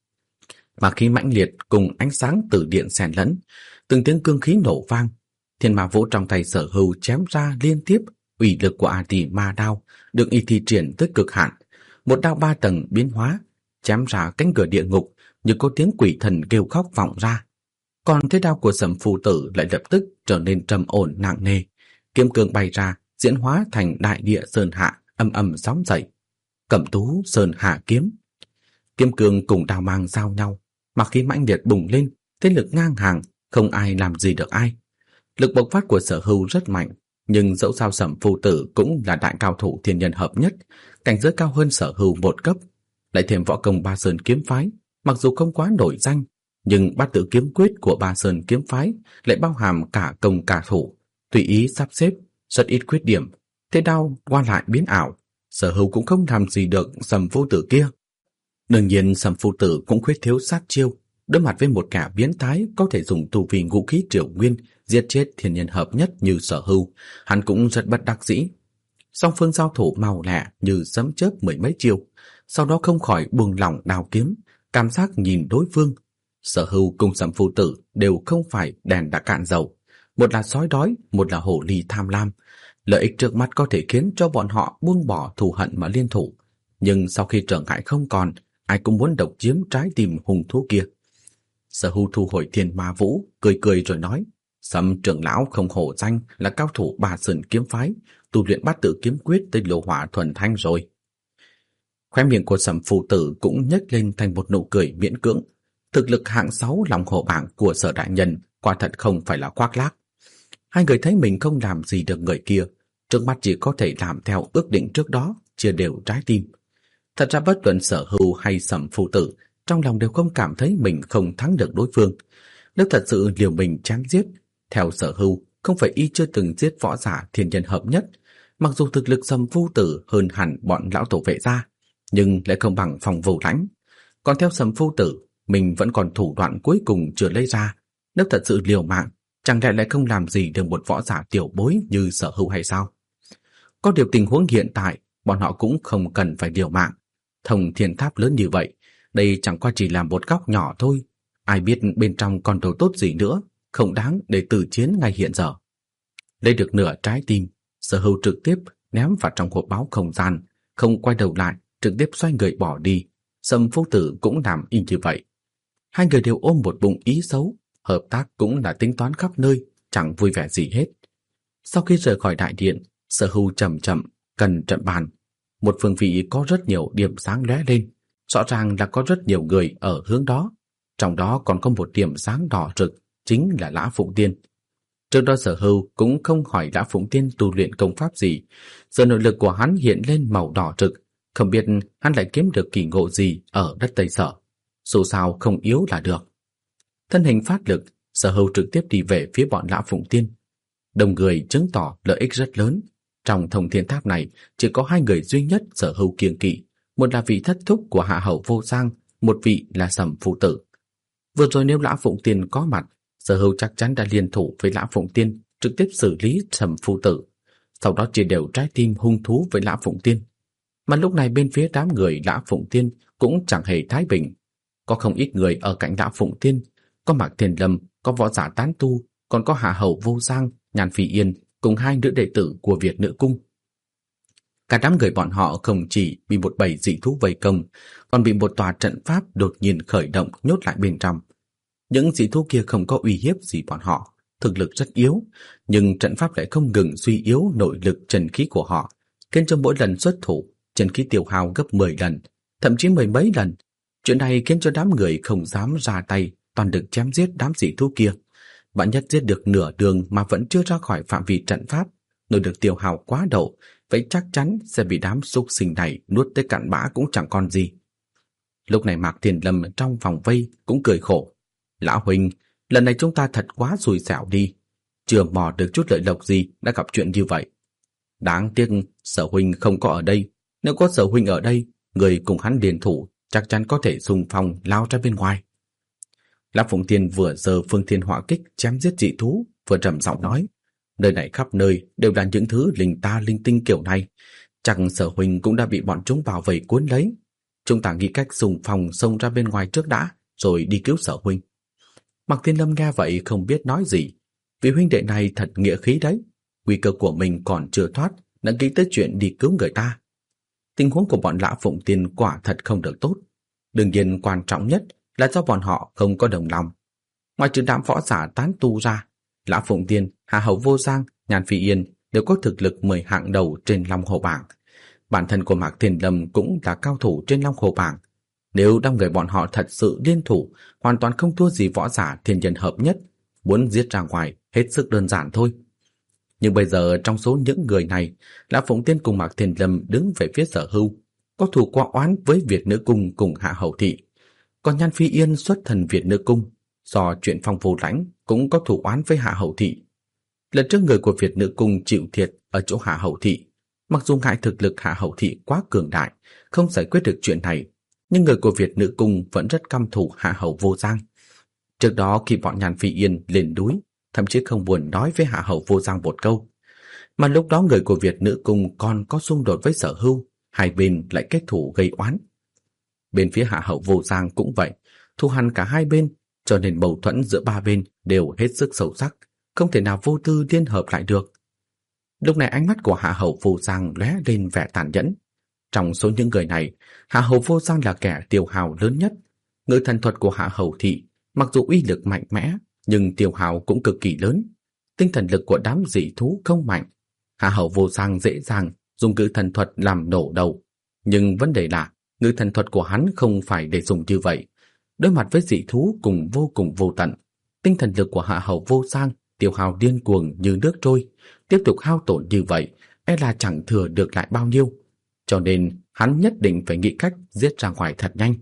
S1: Mà khí mãnh liệt cùng ánh sáng từ điện xen lẫn, từng tiếng cương khí nổ vang, thiên ma vũ trong tay Sở Hưu chém ra liên tiếp, uy lực của A Tỳ Ma đao được y thi triển tới cực hạn, một đao 3 tầng biến hóa, chém ra cánh cửa địa ngục, như có tiếng quỷ thần kêu khóc vọng ra. Còn thế đao của Sầm Phu Tử lại lập tức trở nên trầm ổn nặng nề, kiếm cương bay ra, diễn hóa thành đại địa sơn hạ, âm ầm sóng dậy. Cẩm Tú Sơn Hạ kiếm. Kiếm cương cùng đao mang giao nhau, mặc khí mãnh liệt bùng lên, thế lực ngang hàng, không ai làm gì được ai. Lực bộc phát của Sở Hưu rất mạnh, nhưng dẫu sao Sầm Phu Tử cũng là đại cao thủ thiên nhân hợp nhất, cảnh giới cao hơn Sở Hưu một cấp, lại thêm võ công Ba Sơn kiếm phái, mặc dù không quá nổi danh, nhưng bát tự kiếm quyết của Ba Sơn kiếm phái lại bao hàm cả công cả thủ, tùy ý sắp xếp, rất ít khuyết điểm, thế đao qua lại biến ảo, Sở Hưu cũng không làm gì được Sầm Phu Tử kia. Đương nhiên Sầm Phu Tử cũng khuyết thiếu sát chiêu, đối mặt với một kẻ biến thái có thể dùng tu vi ngũ khí triều nguyên giết chết thiên nhân hợp nhất như Sở Hưu, hắn cũng rất bất đắc dĩ. Song phương giao thủ mau lẹ như sấm chớp mười mấy chiêu, sau đó không khỏi buông lỏng đao kiếm, cảm giác nhìn đối phương. Sở Hưu cùng Sầm Phu Tử đều không phải đèn đã cạn dầu, một là sói đói, một là hổ ly tham lam. Lợi ích trước mắt có thể khiến cho bọn họ buông bỏ thù hận mà liên thủ, nhưng sau khi trở ngại không còn, ai cũng muốn độc chiếm trái tim hung thú kia. Sở Hưu thu hồi thiên ma vũ, cười cười rồi nói: Sầm trưởng lão không hổ danh là cao thủ Ba Sơn kiếm phái, tu luyện bát tự kiếm quyết tới lô hỏa thuần thanh rồi. Khóe miệng của Sầm Phu Tử cũng nhếch lên thành một nụ cười miễn cưỡng. Thực lực hạng 6 lòng hổ bảng của Sở đại nhân quả thật không phải là khoác lác. Hai người thấy mình không làm gì được người kia, trước mắt chỉ có thể làm theo ước định trước đó, chia đều trái tim. Thật ra bất luận Sở Hưu hay Sầm Phu Tử trong lòng đều không cảm thấy mình không thắng được đối phương. Nếu thật sự liều mình chém giết, theo Sở Hưu, không phải y chưa từng giết võ giả thiên nhân hợp nhất, mặc dù thực lực Sầm Phu Tử hơn hẳn bọn lão tổ vệ gia, nhưng lại không bằng Phong Vô Lãnh. Còn theo Sầm Phu Tử, mình vẫn còn thủ đoạn cuối cùng chưa lấy ra. Nếu thật sự liều mạng, chẳng lẽ lại không làm gì được một võ giả tiểu bối như Sở Hưu hay sao? Có điều tình huống hiện tại, bọn họ cũng không cần phải liều mạng. Thông thiên tháp lớn như vậy, đây chẳng qua chỉ là một góc nhỏ thôi. Ai biết bên trong còn đồ tốt gì nữa, không đáng để tử chiến ngay hiện giờ. Lấy được nửa trái tim, Sở Hưu trực tiếp ném vào trong hộp báu không gian, không quay đầu lại, trực tiếp xoay người bỏ đi. Sầm Phu Tử cũng làm y như vậy. Hai người đều ôm một bụng ý xấu, hợp tác cũng là tính toán khắp nơi, chẳng vui vẻ gì hết. Sau khi rời khỏi đại điện, Sở Hưu chậm chậm cần trận bàn. Một phương vị có rất nhiều điểm sáng lóe lên, rõ ràng là có rất nhiều người ở hướng đó. Trong đó còn có một điểm sáng đỏ rực, chính là Lã Phụng Tiên. Trước đó Sở Hưu cũng không hỏi Lã Phụng Tiên tu luyện công pháp gì, giờ nội lực của hắn hiện lên màu đỏ rực, không biết hắn lại kiếm được kỳ ngộ gì ở đất Tây Sở. Dù sao không yếu là được. Thân hình phát lực, Sở Hưu trực tiếp đi về phía bọn Lã Phụng Tiên. Đồng người chứng tỏ lợi ích rất lớn. Trong thông thiên tháp này chỉ có hai người duy nhất Sở Hưu kiêng kỵ, một là vị thất thúc của Hạ Hậu Vô Sang, một vị là Sầm Phu Tử. Vừa rồi nếu Lã Phụng Tiên có mặt, Sở Hưu chắc chắn đã liên thủ với Lã Phụng Tiên, trực tiếp xử lý Sầm Phu Tử, sau đó chia đều trái tim hung thú với Lã Phụng Tiên. Mà lúc này bên phía đám người Lã Phụng Tiên cũng chẳng hề thái bình. Có không ít người ở cạnh Lã Phụng Tiên, có Mạc Thiên Lâm, có võ giả tán tu, còn có Hạ Hầu Vô Giang, Nhan Phi Yên cùng 2 nữ đệ tử của Việt Nữ Cung. Cả đám người bọn họ không chỉ bị một bầy dị thú vây công, còn bị một tòa trận pháp đột nhiên khởi động nhốt lại bên trong. Những dị thú kia không có uy hiếp gì bọn họ, thực lực rất yếu, nhưng trận pháp lại không ngừng suy yếu nội lực chân khí của họ, khiến cho mỗi lần xuất thủ, chân khí tiêu hao gấp 10 lần, thậm chí 10 mấy lần. Chuyện này khiến cho đám người không dám ra tay, toàn được chém giết đám dị thú kia. Bạn nhất giết được nửa đường mà vẫn chưa ra khỏi phạm vi trận pháp, nội lực tiêu hao quá độ, vậy chắc chắn sẽ bị đám súc sinh này nuốt tới cạn bã cũng chẳng còn gì. Lúc này Mạc Thiên Lâm trong vòng vây cũng cười khổ. Lão huynh, lần này chúng ta thật quá xui xẻo đi. Chưa mò được chút lợi lộc gì đã gặp chuyện như vậy. Đáng tiếc Sở huynh không có ở đây. Nếu có Sở huynh ở đây, người cùng hắn liên thủ chắc chắn có thể xung phong lao ra bên ngoài. Lã Phụng Tiên vừa giơ Phương Thiên Hỏa Kích chém giết dị thú, vừa trầm giọng nói: nơi này khắp nơi đều là những thứ linh ta linh tinh kiểu này, chẳng Sở huynh cũng đã bị bọn chúng bảo vệ cuốn lấy. Chúng ta nghĩ cách xung phong xông ra bên ngoài trước đã, rồi đi cứu Sở huynh. Mạc Thiên Lâm nghe vậy không biết nói gì, vì huynh đệ này thật nghĩa khí đấy, nguy cơ của mình còn chưa thoát đã nghĩ tới chuyện đi cứu người ta. Tình huống của bọn Lã Phụng Tiên quả thật không được tốt. Đương nhiên quan trọng nhất là do bọn họ không có đồng lòng. Ngoài trừ đám võ giả tán tu ra, Lã Phụng Tiên, Hạ Hầu Vô Giang, Nhan Phi Yên đều có thực lực 10 hạng đầu trên Long Hồ bảng. Bản thân của Mạc Thiên Lâm cũng là cao thủ trên Long Hồ bảng. Nếu đám người bọn họ thật sự liên thủ, hoàn toàn không thua gì võ giả thiên nhân hợp nhất, muốn giết ra ngoài hết sức đơn giản thôi. Nhưng bây giờ trong số những người này, Lã Phụng Tiên cùng Mạc Thiên Lâm đứng về phía Sở Hưu, có thù qua oán với Việt Nữ Cung cùng Hạ Hầu Thị. Còn Nhan Phi Yên xuất thần Việt Nữ Cung, do chuyện Phong Vô Lãnh cũng có thù oán với Hạ Hầu Thị. Lần trước người của Việt Nữ Cung chịu thiệt ở chỗ Hạ Hầu Thị. Mặc dù ngại thực lực Hạ Hầu Thị quá cường đại, không giải quyết được chuyện này, nhưng người của Việt Nữ Cung vẫn rất căm thù Hạ Hầu Vô Giang. Trước đó khi bọn Nhan Phi Yên lên núi, thậm chí không buồn nói với Hạ Hầu Vô Giang một câu. Mà lúc đó người của Việt Nữ Cung còn có xung đột với Sở Hưu, hai bên lại kết thù gây oán. Bên phía Hạ Hầu Vô Giang cũng vậy, thù hằn cả hai bên, cho nên mâu thuẫn giữa ba bên đều hết sức sâu sắc, không thể nào vô tư liên hợp lại được. Lúc này ánh mắt của Hạ Hầu Vô Giang lóe lên vẻ tàn nhẫn. Trong số những người này, Hạ Hầu Vô Giang là kẻ tiêu hao lớn nhất. Ngự thần thuật của Hạ Hầu Thị mặc dù uy lực mạnh mẽ, nhưng tiêu hao cũng cực kỳ lớn. Tinh thần lực của đám dị thú không mạnh. Hạ Hầu Vô Giang dễ dàng dùng ngự thần thuật làm nổ đầu. Nhưng vấn đề là ngự thần thuật của hắn không phải để dùng như vậy. Đối mặt với dị thú cùng vô tận, tinh thần lực của Hạ Hầu Vô Giang tiêu hao điên cuồng như nước trôi. Tiếp tục hao tổn như vậy, e là chẳng thừa được lại bao nhiêu. Cho nên hắn nhất định phải nghĩ cách giết ra ngoài thật nhanh.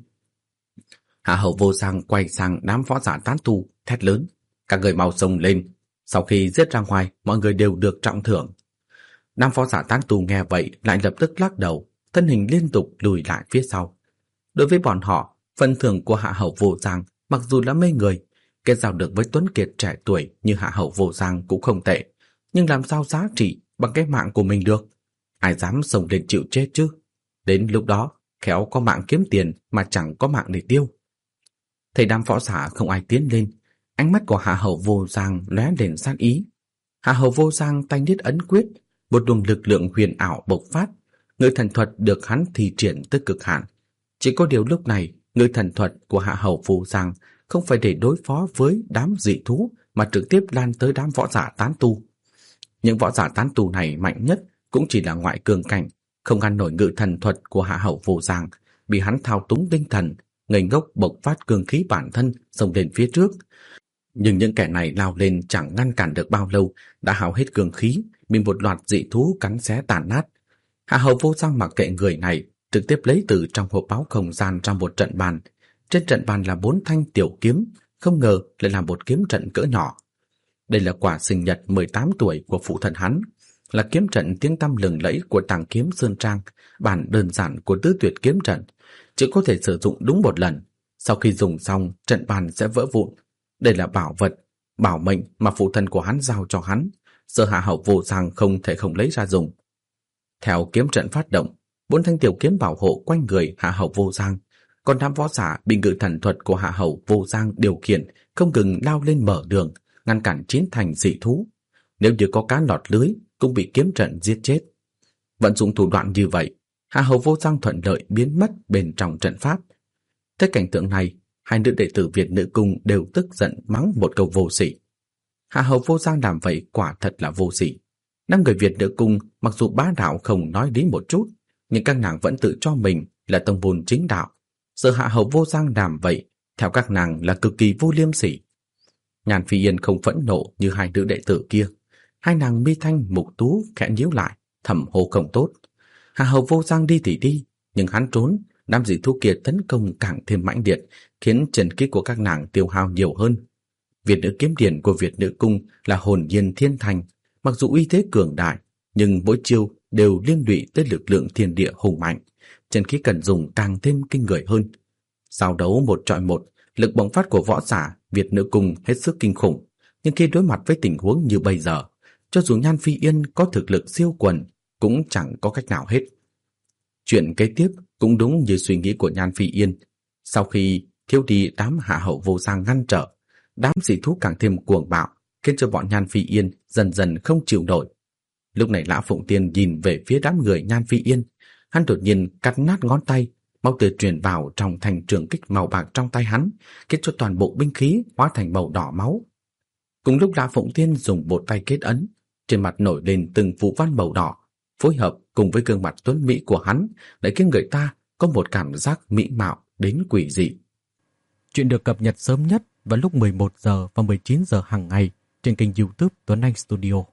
S1: Hạ Hầu Vô Giang quay sang đám võ giả tán tu, thét lớn: các người mau xông lên, sau khi giết ra ngoài mọi người đều được trọng thưởng. Đám võ giả tán tu nghe vậy lại lập tức lắc đầu, thân hình liên tục lùi lại phía sau. Đối với bọn họ, phần thưởng của Hạ Hầu Vô Giang mặc dù là mê người, kết giao được với tuấn kiệt trẻ tuổi như Hạ Hầu Vô Giang cũng không tệ, nhưng làm sao giá trị bằng cái mạng của mình được? Ai dám xông lên chịu chết chứ? Đến lúc đó, khéo có mạng kiếm tiền mà chẳng có mạng để tiêu. Thấy đám võ giả không ai tiến lên, ánh mắt của Hạ Hầu Vô Giang lóe lên sát ý. Hạ Hầu Vô Giang tay niết ấn quyết, một luồng lực lượng huyền ảo bộc phát, ngự thần thuật được hắn thi triển tới cực hạn. Chỉ có điều lúc này, ngự thần thuật của Hạ Hầu Vô Giang không phải để đối phó với đám dị thú, mà trực tiếp lan tới đám võ giả tán tu. Những võ giả tán tu này mạnh nhất cũng chỉ là ngoại cường cảnh, không ngăn nổi ngự thần thuật của Hạ Hầu Vô Giang, bị hắn thao túng tinh thần, ngây ngốc bộc phát cường khí bản thân xông lên phía trước. Nhưng những kẻ này lao lên chẳng ngăn cản được bao lâu, đã hao hết cường khí, bị một loạt dị thú cắn xé tàn nát. Hạ Hầu Vô Giang mặc kệ người này, trực tiếp lấy từ trong hộp báo không gian ra một trận bàn. Trên trận bàn là 4 thanh tiểu kiếm, không ngờ lại là một kiếm trận cỡ nhỏ. Đây là quả sinh nhật 18 tuổi của phụ thân hắn, là kiếm trận tiếng tăm lừng lẫy của Tàng Kiếm Sơn Trang, bản đơn giản của Tứ Tuyệt kiếm trận, chỉ có thể sử dụng đúng một lần. Sau khi dùng xong, trận bàn sẽ vỡ vụn. Đây là bảo vật, bảo mệnh mà phụ thân của hắn giao cho hắn, giờ Hạ Hầu Vô Giang không thể không lấy ra dùng. Theo kiếm trận phát động, 4 thanh tiểu kiếm bảo hộ quanh người Hạ Hầu Vô Giang, còn đám võ giả bị ngự thần thuật của Hạ Hầu Vô Giang điều khiển không ngừng lao lên mở đường, ngăn cản chiến thành dị thú. Nếu như có cá lọt lưới cũng bị kiếm trận giết chết. Vận dụng thủ đoạn như vậy, Hạ Hầu Vô Giang thuận lợi biến mất bên trong trận pháp. Thấy cảnh tượng này, hai nữ đệ tử Việt Nữ Cung đều tức giận mắng một câu vô sỉ. Hạ Hầu Vô Giang làm vậy quả thật là vô sỉ. 5 người Việt Nữ Cung mặc dù bá đạo không nói lý một chút, nhưng các nàng vẫn tự cho mình là tông môn chính đạo. Giờ Hạ Hầu Vô Giang làm vậy, theo các nàng là cực kỳ vô liêm sỉ. Nhan Phi Yên không phẫn nộ như hai nữ đệ tử kia. Hai nàng mi thanh mục tú khẽ nhíu lại, thầm hô không tốt. Hạ Hầu Vô Giang đi thì đi, nhưng hắn trốn, đám dị thú kia tấn công càng thêm mãnh liệt, khiến chân khí của các nàng tiêu hao nhiều hơn. Việt Nữ kiếm điển của Việt Nữ Cung là hồn nhiên thiên thành, mặc dù uy thế cường đại, nhưng mỗi chiêu đều liên lụy tới lực lượng thiên địa hùng mạnh, chân khí cần dùng càng thêm kinh người hơn. Giao đấu 1 chọi 1, lực bộc phát của võ giả Việt Nữ Cung hết sức kinh khủng, nhưng khi đối mặt với tình huống như bây giờ, cho dù Nhan Phi Yên có thực lực siêu quần cũng chẳng có cách nào hết. Chuyện kế tiếp cũng đúng như suy nghĩ của Nhan Phi Yên. Sau khi thiếu đi đám Hạ Hầu Vô Giang ngăn trở, đám dị thú càng thêm cuồng bạo, khiến cho bọn Nhan Phi Yên dần dần không chịu nổi. Lúc này Lã Phụng Tiên nhìn về phía đám người Nhan Phi Yên, hắn đột nhiên cắt nát ngón tay, máu tươi truyền vào trong thành trường kích màu bạc trong tay hắn, khiến cho toàn bộ binh khí hóa thành màu đỏ máu. Cùng lúc Lã Phụng Tiên dùng một tay kết ấn, trên mặt nổi lên từng phù văn màu đỏ, phối hợp cùng với gương mặt tuấn mỹ của hắn để khiến người ta có một cảm giác mỹ mạo đến quỷ dị.
S2: Chuyện được cập nhật sớm nhất vào lúc 11 giờ và 19 giờ hàng ngày trên kênh YouTube Tuấn Anh Studio.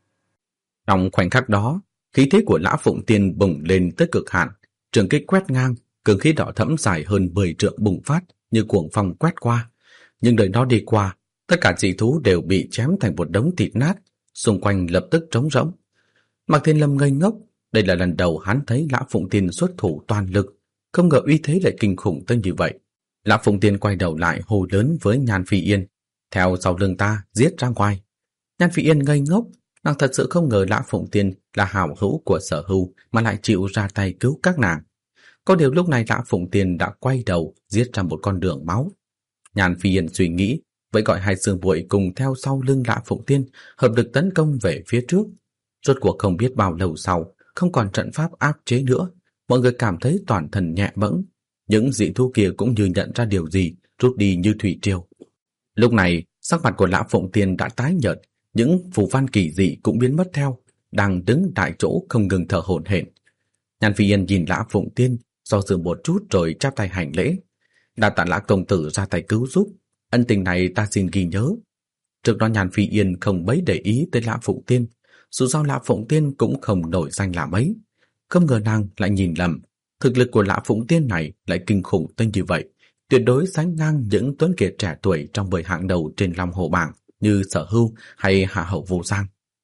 S1: Trong khoảnh khắc đó, khí thế của Lã Phụng Tiên bùng lên tới cực hạn, trường kích quét ngang, cường khí đỏ thẫm dài hơn 10 trượng bùng phát như cuồng phong quét qua. Nhưng đời nó đi qua, tất cả dị thú đều bị chém thành một đống thịt nát, xung quanh lập tức trống rỗng. Mạc Thiên Lâm ngây ngốc, đây là lần đầu hắn thấy Lã Phụng Tiên xuất thủ toàn lực, không ngờ uy thế lại kinh khủng tới như vậy. Lã Phụng Tiên quay đầu lại hô lớn với Nhan Phi Yên, theo sau lưng ta giết ra ngoài. Nhan Phi Yên ngây ngốc, nàng thật sự không ngờ Lã Phụng Tiên là hảo hữu của Sở Hưu mà lại chịu ra tay cứu các nàng. Có điều lúc này Lã Phụng Tiên đã quay đầu giết ra một con đường máu. Nhan Phi Yên suy nghĩ, vậy gọi hai xương muội cùng theo sau lưng Lã Phụng Tiên, hợp lực tấn công về phía trước. Rốt cuộc không biết bao lâu sau, không còn trận pháp áp chế nữa, mọi người cảm thấy toàn thân nhẹ bẫng. Những dị thú kia cũng như nhận ra điều gì, rút đi như thủy triều. Lúc này, sắc mặt của Lã Phụng Tiên đã tái nhợt, những phù văn kỳ dị cũng biến mất theo, đang đứng tại chỗ không ngừng thở hổn hển. Nhan Phi Yên nhìn Lã Phụng Tiên, do dự một chút rồi chắp tay hành lễ. Đa tạ Lã công tử ra tay cứu giúp, ân tình này ta xin ghi nhớ. Trước đó Nhan Phi Yên không mấy để ý tới Lã Phụng Tiên, dù sao Lã Phụng Tiên cũng không nổi danh là mấy. Không ngờ nàng lại nhìn lầm, thực lực của Lã Phụng Tiên này lại kinh khủng tới như vậy, tuyệt đối sánh ngang những tuấn kiệt trẻ tuổi trong 10 hạng đầu trên Long Hồ bảng như Sở Hưu hay Hạ Hầu Vô Giang.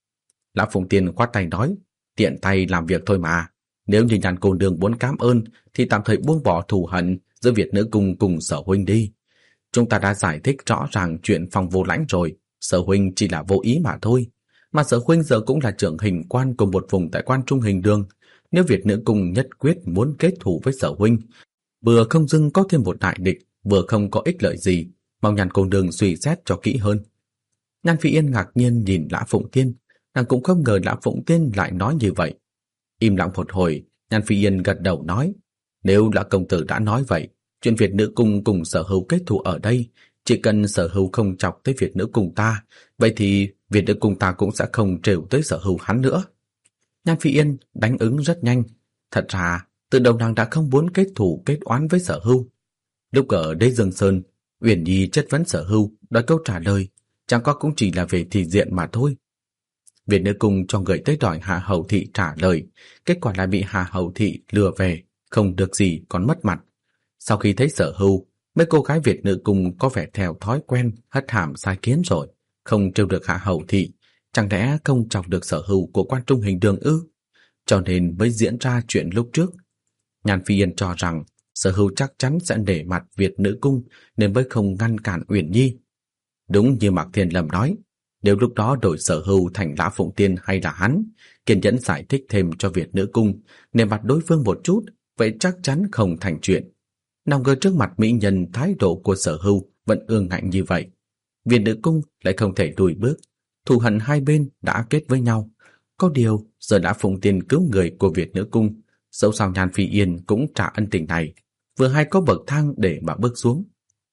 S1: Lã Phụng Tiên khoát tay nói, tiện tay làm việc thôi mà. Nếu như Nhan cô nương muốn cảm ơn thì tạm thời buông bỏ thù hận giữa Việt Nữ Cung cùng Sở huynh đi. Chúng ta đã giải thích rõ ràng chuyện Phong Vô Lãnh rồi, Sở huynh chỉ là vô ý mà thôi. Mà Sở huynh giờ cũng là trưởng hình quan của một vùng tại Quan Trung Hình Đường. Nếu Việt Nữ Cung nhất quyết muốn kết thù với Sở huynh, vừa không dưng có thêm một đại địch, vừa không có ích lợi gì, mong Nhan cô nương suy xét cho kỹ hơn. Nhan Phi Yên ngạc nhiên nhìn Lã Phụng Tiên, nàng cũng không ngờ Lã Phụng Tiên lại nói như vậy. Im lặng một hồi, Nhan Phi Yên gật đầu nói, nếu Lã công tử đã nói vậy, chuyện Việt Nữ Cung cùng Sở Hưu kết thù ở đây, chỉ cần Sở Hưu không chọc tới Việt Nữ Cung ta, vậy thì Việt Nữ Cung ta cũng sẽ không trêu tới Sở Hưu hắn nữa. Nhan Phi Yên đánh ứng rất nhanh, thật ra từ đầu nàng đã không muốn kết thù kết oán với Sở Hưu. Lúc ở Đế Dương Sơn, Uyển Nhi chất vấn Sở Hưu đòi câu trả lời, chẳng có cũng chỉ là về thị diện mà thôi. Việt Nữ Cung cho người tới đòi Hạ Hầu Thị trả lời, kết quả lại bị Hạ Hầu Thị lừa về, không được gì còn mất mặt. Sau khi thấy Sở Hưu, mấy cô gái Việt Nữ Cung có vẻ theo thói quen hất hàm sai kiến rồi, không trêu được Hạ Hầu Thị, chẳng lẽ không chọc được Sở Hưu của Quan Trung Hình Đường ư? Cho nên mới diễn ra chuyện lúc trước. Nhan Phi Yên cho rằng Sở Hưu chắc chắn sẽ nể mặt Việt Nữ Cung nên mới không ngăn cản Uyển Nhi. Đúng như Mạc Thiên Lâm nói, Nếu lúc đó đổi Sở Hưu thành Lã Phụng Tiên hay là hắn, kiên nhẫn giải thích thêm cho Việt Nữ Cung, nề mặt đối phương một chút, vậy chắc chắn không thành chuyện. Nào ngờ trước mặt mỹ nhân thái độ của Sở Hưu vẫn ương ngạnh như vậy. Việt Nữ Cung lại không thể lùi bước, thù hận hai bên đã kết với nhau. Có điều giờ Lã Phụng Tiên cứu người của Việt Nữ Cung, dẫu sao Nhan Phi Yên cũng trả ân tình này, vừa hay có bậc thang để mà bước xuống.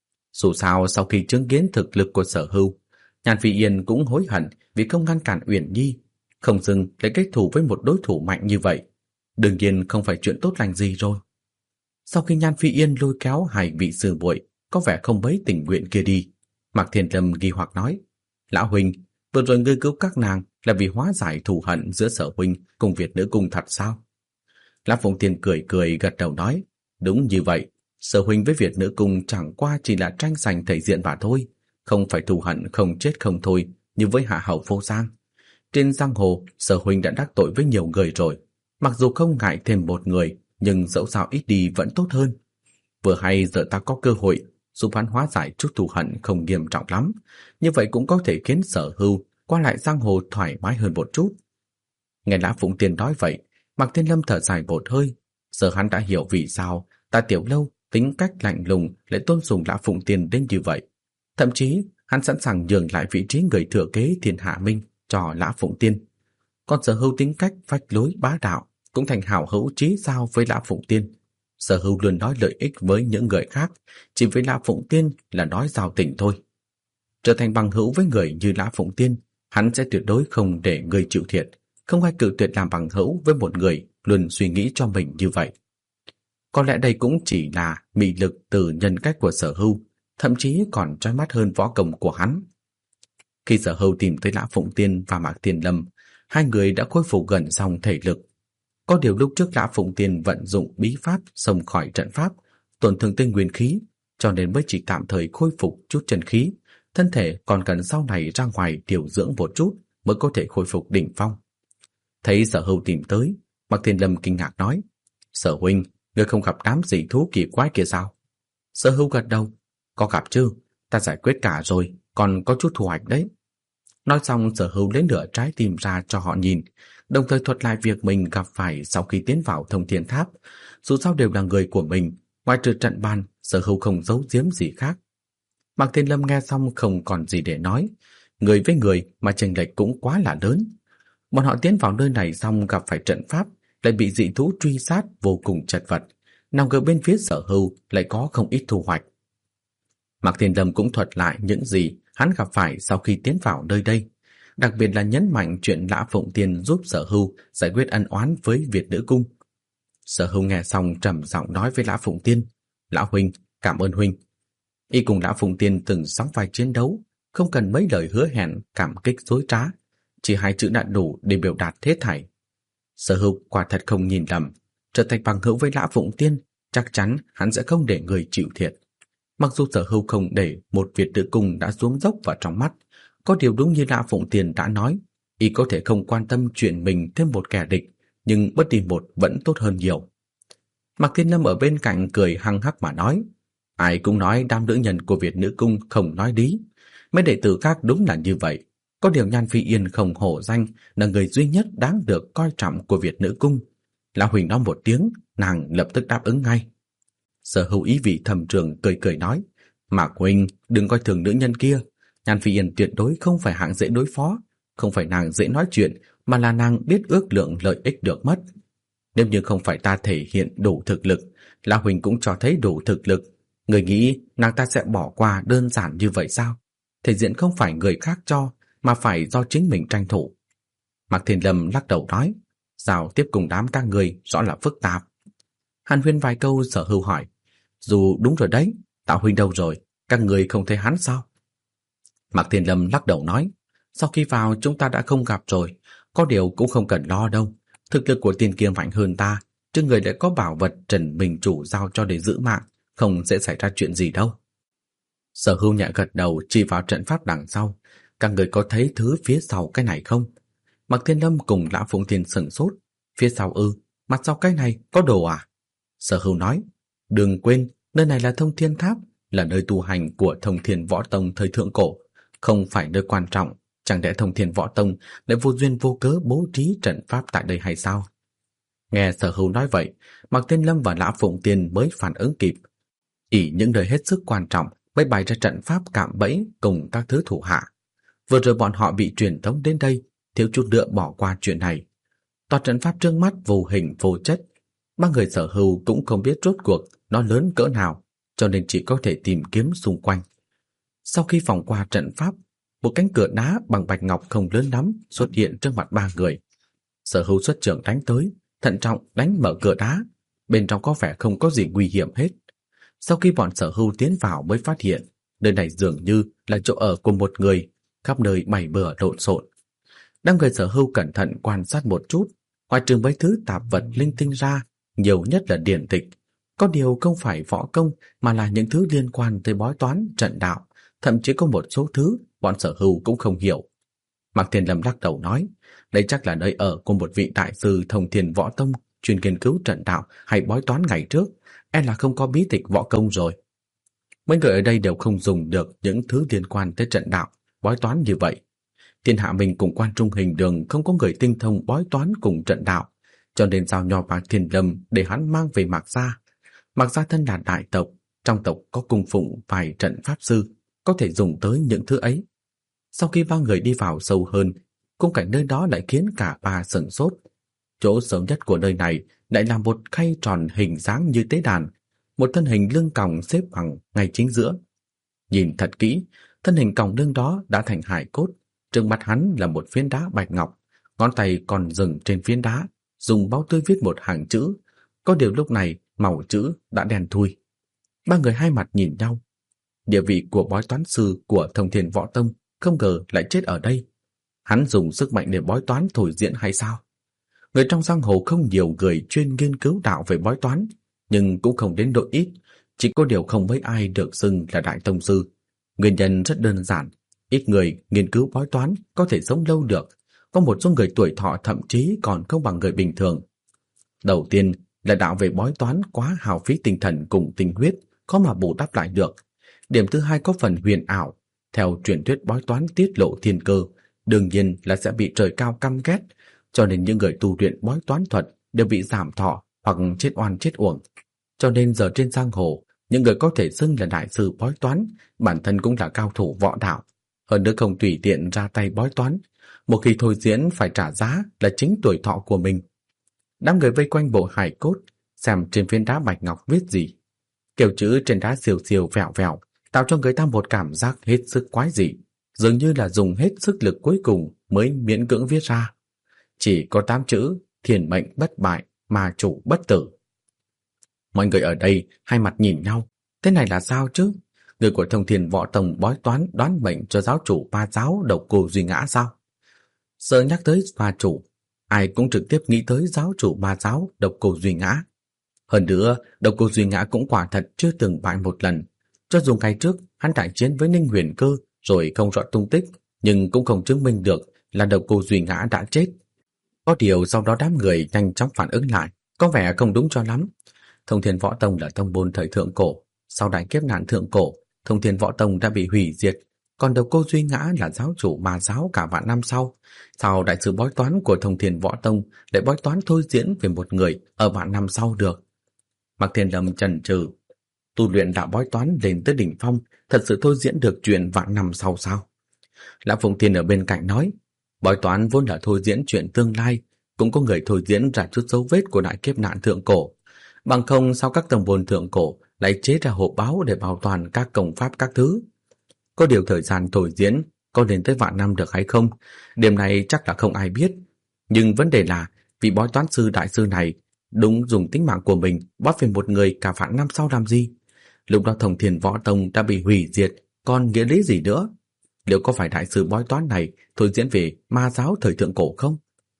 S1: Dù sao sau khi chứng kiến thực lực của Sở Hưu, Nhan Phi Yên cũng hối hận vì không ngăn cản Uyển Nhi, không dừng lấy kết thù với một đối thủ mạnh như vậy. Đương nhiên không phải chuyện tốt lành gì rồi. Sau khi Nhan Phi Yên lôi kéo hai vị sư muội có vẻ không mấy tình nguyện kia đi, Mạc Thiên Lâm nghi hoặc nói: Lão huynh, vừa rồi ngươi cứu các nàng là vì hóa giải thù hận giữa Sở huynh cùng Việt Nữ Cung thật sao? Lã Phụng Tiên cười cười gật đầu nói: Đúng như vậy, Sở huynh với Việt Nữ Cung chẳng qua chỉ là tranh giành thể diện mà thôi, không phải thù hận không chết không thôi như với Hạ Hậu Vô Giang. Trên giang hồ, Sở huynh đã đắc tội với nhiều người rồi, mặc dù không ngại thêm một người, nhưng dẫu sao ít đi vẫn tốt hơn. Vừa hay giờ ta có cơ hội giúp hắn hóa giải chút thù hận không nghiêm trọng lắm, như vậy cũng có thể khiến Sở Hưu qua lại giang hồ thoải mái hơn một chút. Nghe Lã Phụng Tiên nói vậy, Mạc Thiên Lâm thở dài một hơi. Giờ hắn đã hiểu vì sao Ta Tiểu Lâu tính cách lạnh lùng lại tôn sùng Lã Phụng Tiên đến như vậy. Thậm chí hắn sẵn sàng nhường lại vị trí người thừa kế Thiên Hạ Minh cho Lã Phụng Tiên. Còn Sở Hưu tính cách phách lối bá đạo cũng thành hảo hữu chí giao với Lã Phụng Tiên. Sở Hưu luôn nói lợi ích với những người khác, chỉ với Lã Phụng Tiên là nói giao tình thôi. Trở thành bằng hữu với người như Lã Phụng Tiên, hắn sẽ tuyệt đối không để người chịu thiệt, không ai cự tuyệt làm bằng hữu với một người luôn suy nghĩ cho mình như vậy. Có lẽ đây cũng chỉ là mị lực từ nhân cách của Sở Hưu, thậm chí còn chói mắt hơn võ công của hắn. Khi Sở Hưu tìm tới Lã Phụng Tiên và Mạc Thiên Lâm, hai người đã khôi phục gần xong thể lực. Có điều lúc trước Lã Phụng Tiên vận dụng bí pháp xông khỏi trận pháp, tổn thương tới nguyên khí, cho nên mới chỉ tạm thời khôi phục chút chân khí, thân thể còn cần sau này ra ngoài điều dưỡng một chút mới có thể khôi phục đỉnh phong. Thấy Sở Hưu tìm tới, Mạc Thiên Lâm kinh ngạc nói: Sở huynh, ngươi không gặp đám dị thú kỳ quái kia sao? Sở Hưu gật đầu: Có gặp chứ, ta giải quyết cả rồi, còn có chút thu hoạch đấy. Nói xong, Sở Hưu lấy nửa trái tim ra cho họ nhìn, đồng thời thuật lại việc mình gặp phải sau khi tiến vào Thông Thiên Tháp. Dù sao đều là người của mình, ngoài trừ trận bàn, Sở Hưu không giấu giếm gì khác. Mạc Thiên Lâm nghe xong không còn gì để nói, người với người mà chênh lệch cũng quá là lớn. Bọn họ tiến vào nơi này xong gặp phải trận pháp, lại bị dị thú truy sát vô cùng chật vật, nào ngờ bên phía Sở Hưu lại có không ít thu hoạch. Mạc Thiên Lâm cũng thuật lại những gì hắn gặp phải sau khi tiến vào nơi đây, đặc biệt là nhấn mạnh chuyện Lã Phụng Tiên giúp Sở Hưu giải quyết ân oán với Việt Nữ Cung. Sở Hưu nghe xong trầm giọng nói với Lã Phụng Tiên: Lão huynh, cảm ơn huynh. Y cùng Lã Phụng Tiên từng sóng vai chiến đấu, không cần mấy lời hứa hẹn cảm kích dối trá, chỉ hai chữ đã đủ để biểu đạt hết thảy. Sở Hưu quả thật không nhìn lầm, trở thành bằng hữu với Lã Phụng Tiên, chắc chắn hắn sẽ không để người chịu thiệt. Mặc dù Sở Hưu không để một Việt Nữ Cung đã xuống dốc vào trong mắt, có điều đúng như Lã Phụng Tiên đã nói, y có thể không quan tâm chuyện mình thêm một kẻ địch, nhưng bất đi một vẫn tốt hơn nhiều. Mạc Thiên Lâm ở bên cạnh cười hăng hắc mà nói: Ai cũng nói đám nữ nhân của Việt Nữ Cung không nói lý, mấy đệ tử khác đúng là như vậy. Có điều Nhan Phi Yên không hổ danh là người duy nhất đáng được coi trọng của Việt Nữ Cung. Lão huynh nói một tiếng, nàng lập tức đáp ứng ngay. Sở Hưu ý vị thầm trường cười cười nói: Mạc huynh đừng coi thường nữ nhân kia, Nhan Phi Yên tuyệt đối không phải hạng dễ đối phó, không phải nàng dễ nói chuyện, mà là nàng biết ước lượng lợi ích được mất. Nếu như không phải ta thể hiện đủ thực lực, Lão huynh cũng cho thấy đủ thực lực, người nghĩ nàng ta sẽ bỏ qua đơn giản như vậy sao? Thể diện không phải người khác cho, mà phải do chính mình tranh thủ. Mạc Thiên Lâm lắc đầu nói: Giao tiếp cùng đám các người rõ là phức tạp. Hàn huyên vài câu, Sở Hưu hỏi: Dù đúng rồi đấy, Tạo huynh đâu rồi, các người không thấy hắn sao? Mạc Thiên Lâm lắc đầu nói: Sau khi vào chúng ta đã không gặp rồi, có điều cũng không cần lo đâu. Thực lực của tiền kia mạnh hơn ta, chứ người đã có bảo vật Trần Bình Chủ giao cho để giữ mạng, không sẽ xảy ra chuyện gì đâu. Sở Hưu nhẹ gật đầu chỉ vào trận pháp đằng sau: Các người có thấy thứ phía sau cái này không? Mạc Thiên Lâm cùng Lã Phụng Tiên sửng sốt: Phía sau ư? Mặt sau cái này có đồ à? Sở Hưu nói: Đừng quên, nơi này là Thông Thiên Tháp, là nơi tu hành của Thông Thiên Võ Tông thời thượng cổ, không phải nơi quan trọng, Chẳng lẽ Thông Thiên Võ Tông lại vô duyên vô cớ bố trí trận pháp tại đây hay sao? Nghe Sở Hữu nói vậy, Mạc Thiên Lâm và Lã Phụng Tiên mới phản ứng kịp. Chỉ những nơi hết sức quan trọng mới bày ra trận pháp cạm bẫy cùng các thứ thủ hạ. Vừa rồi bọn họ bị truyền tống đến đây, thiếu chút nữa bỏ qua chuyện này. Tòa trận pháp trước mắt vô hình vô chất, ba người Sở Hữu cũng không biết rốt cuộc nó lớn cỡ nào, cho nên chỉ có thể tìm kiếm xung quanh. Sau khi vòng qua trận pháp, một cánh cửa đá bằng bạch ngọc không lớn lắm xuất hiện trước mặt ba người. Sở Hữu xuất trưởng đánh tới, thận trọng đánh mở cửa đá, bên trong có vẻ không có gì nguy hiểm hết. Sau khi bọn Sở Hữu tiến vào mới phát hiện, nơi này dường như là chỗ ở của một người, khắp nơi bày bừa lộn xộn. Đám người Sở Hữu cẩn thận quan sát một chút, ngoài trừ mấy thứ tạp vật linh tinh ra, nhiều nhất là điển tịch. Có điều không phải võ công mà là những thứ liên quan tới bói toán, trận đạo, thậm chí có một số thứ bọn Sở Hữu cũng không hiểu. Mạc Thiên Lâm lắc đầu nói, đây chắc là nơi ở của một vị đại sư Thông Thiên Võ Tông chuyên nghiên cứu trận đạo hay bói toán ngày trước, là không có bí tịch võ công rồi. Mấy người ở đây đều không dùng được những thứ liên quan tới trận đạo, bói toán như vậy. Thiên hạ mình cùng Quan Trung Hình Đường không có người tinh thông bói toán cùng trận đạo, cho nên giao nho Mạc Thiên Lâm để hắn mang về Mạc gia. Mạc gia thân là đại tộc, trong tộc có cung phụng vài trận pháp sư, có thể dùng tới những thứ ấy. Sau khi ba người đi vào sâu hơn, khung cảnh nơi đó lại khiến cả ba sửng sốt. Chỗ sâu nhất của nơi này lại là một khay tròn hình dáng như tế đàn, một thân hình lưng còng xếp bằng ngay chính giữa. Nhìn thật kỹ, thân hình còng lưng đó đã thành hài cốt, trước mặt hắn là một phiến đá bạch ngọc, ngón tay còn dừng trên phiến đá, dùng máu tươi viết một hàng chữ. Có điều lúc này màu chữ đã đen thui. Ba người hai mặt nhìn nhau. Địa vị của bói toán sư của Thông Thiên Võ Tông không ngờ lại chết ở đây. Hắn dùng sức mạnh để bói toán thôi diễn hay sao? Người trong giang hồ không nhiều người chuyên nghiên cứu đạo về bói toán, nhưng cũng không đến độ ít, chỉ có điều không mấy ai được xưng là đại tông sư. Nguyên nhân rất đơn giản, ít người nghiên cứu bói toán có thể sống lâu được, có một số người tuổi thọ thậm chí còn không bằng người bình thường. Đầu tiên là đạo về bói toán quá hao phí tinh thần cùng tinh huyết, khó mà bù đắp lại được. Điểm thứ hai có phần huyền ảo, theo truyền thuyết bói toán tiết lộ thiên cơ, đương nhiên là sẽ bị trời cao căm ghét, cho nên những người tu luyện bói toán thuật đều bị giảm thọ hoặc chết oan chết uổng. Cho nên giờ trên giang hồ, những người có thể xưng là đại sư bói toán, bản thân cũng là cao thủ võ đạo, hơn nữa không tùy tiện ra tay bói toán. Một khi thôi diễn phải trả giá là chính tuổi thọ của mình. Đám người vây quanh bộ hài cốt, xem trên phiến đá bạch ngọc viết gì. Kiểu chữ trên đá xiêu xiêu vẹo vẹo, tạo cho người ta một cảm giác hết sức quái dị, dường như là dùng hết sức lực cuối cùng mới miễn cưỡng viết ra. Chỉ có 8 chữ, thiền mệnh bất bại, mà chủ bất tử. Mọi người ở đây hai mặt nhìn nhau, thế này là sao chứ? Người của Thông Thiên Võ Tông bói toán đoán mệnh cho giáo chủ Ma giáo Độc Cô Duy Ngã sao? Giờ nhắc tới ma chủ, ai cũng trực tiếp nghĩ tới giáo chủ Ma giáo Độc Cô Duy Ngã. Hơn nữa, Độc Cô Duy Ngã cũng quả thật chưa từng bại một lần. Cho dù ngày trước hắn đại chiến với Ninh Huyền Cơ rồi không rõ tung tích, nhưng cũng không chứng minh được là Độc Cô Duy Ngã đã chết. Có điều sau đó đám người nhanh chóng phản ứng lại, có vẻ không đúng cho lắm. Thông Thiên Võ Tông là tông môn thời thượng cổ, sau đại kiếp nạn thượng cổ, Thông Thiên Võ Tông đã bị hủy diệt, còn Độc Cô Duy Ngã là giáo chủ Ma giáo cả vạn năm sau. Sao đại sư bói toán của Thông Thiên Võ Tông lại bói toán thôi diễn về một người ở vạn năm sau được? Mạc Thiên Lâm chần chừ, tu luyện đạo bói toán lên tới đỉnh phong, thật sự thôi diễn được chuyện vạn năm sau sao? Lã Phụng Tiên ở bên cạnh nói, bói toán vốn là thôi diễn chuyện tương lai, cũng có người thôi diễn ra chút dấu vết của đại kiếp nạn thượng cổ. Bằng không sao các tông môn thượng cổ lại chế ra hộp báo để bảo toàn các công pháp các thứ? Có điều thời gian thôi diễn có lên tới vạn năm được hay không, điểm này chắc là không ai biết. Nhưng vấn đề là vị bói toán sư đại sư này đúng dùng tính mạng của mình bói về một người cả vạn năm sau làm gì? Lúc đó Thông Thiên Võ Tông đã bị hủy diệt, còn nghĩa lý gì nữa? Liệu có phải đại sư bói toán này thôi diễn về Ma giáo thời thượng cổ không?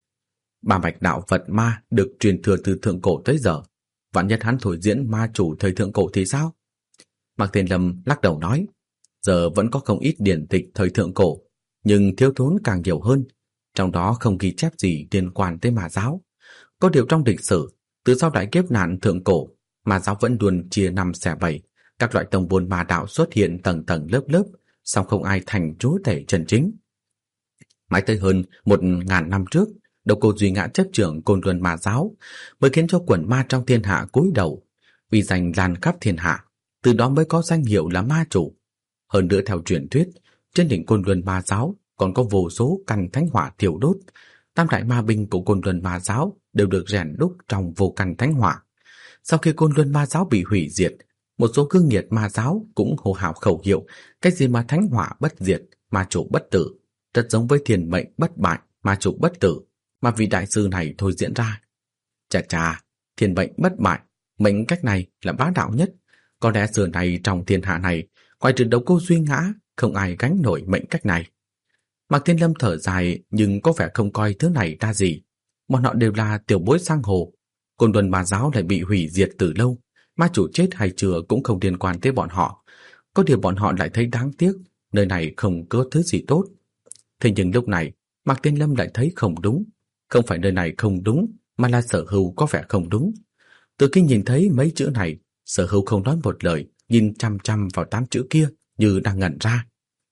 S1: Ba mạch đạo Phật Ma được truyền thừa từ thượng cổ tới giờ, vạn nhất hắn thôi diễn ma chủ thời thượng cổ thì sao? Mạc Thiên Lâm lắc đầu nói, giờ vẫn có không ít điển tịch thời thượng cổ, nhưng thiếu thốn càng nhiều hơn, trong đó không ghi chép gì liên quan tới Ma giáo. Có điều trong lịch sử, từ sau đại kiếp nạn thượng cổ, Ma giáo vẫn luôn chia 5 xẻ 7, các loại tông môn ma đạo xuất hiện tầng tầng lớp lớp, song không ai thành chúa tể chân chính. Mãi tới hơn 1000 năm trước, Độc Cô Duy Ngã chấp trưởng Côn Luân Ma giáo mới khiến cho quần ma trong thiên hạ cúi đầu, uy danh lan khắp thiên hạ, từ đó mới có danh hiệu là ma chủ. Hơn nữa theo truyền thuyết, trên đỉnh Côn Luân Ma giáo còn có vô số căn thánh hỏa thiêu đốt. Tam đại ma binh của Côn Luân Ma giáo đều được rèn đúc trong vô căn thánh hỏa. Sau khi Côn Luân Ma giáo bị hủy diệt, một số cương nghiệt ma giáo cũng hô hào khẩu hiệu cái gì mà thánh hỏa bất diệt, ma chủ bất tử, rất giống với thiên mệnh bất bại, ma chủ bất tử mà vị đại sư này thôi diễn ra. Chà chà, thiên mệnh bất bại, mệnh cách này là bá đạo nhất. Có lẽ xưa này trong thiên hạ này, ngoài trừ Độc Cô Duy Ngã, không ai gánh nổi mệnh cách này. Mạc Thiên Lâm thở dài nhưng có vẻ không coi thứ này ra gì. Bọn họ đều là tiểu bối sang hồ. Côn Luân Ma giáo lại bị hủy diệt từ lâu, ma chủ chết hay chưa cũng không liên quan tới bọn họ. Có điều bọn họ lại thấy đáng tiếc, nơi này không có thứ gì tốt. Thế nhưng lúc này, Mạc Thiên Lâm lại thấy không đúng. Không phải nơi này không đúng, mà là Sở Hưu có vẻ không đúng. Từ khi nhìn thấy mấy chữ này, Sở Hưu không nói một lời, nhìn chăm chăm vào 8 chữ kia như đang ngẩn ra.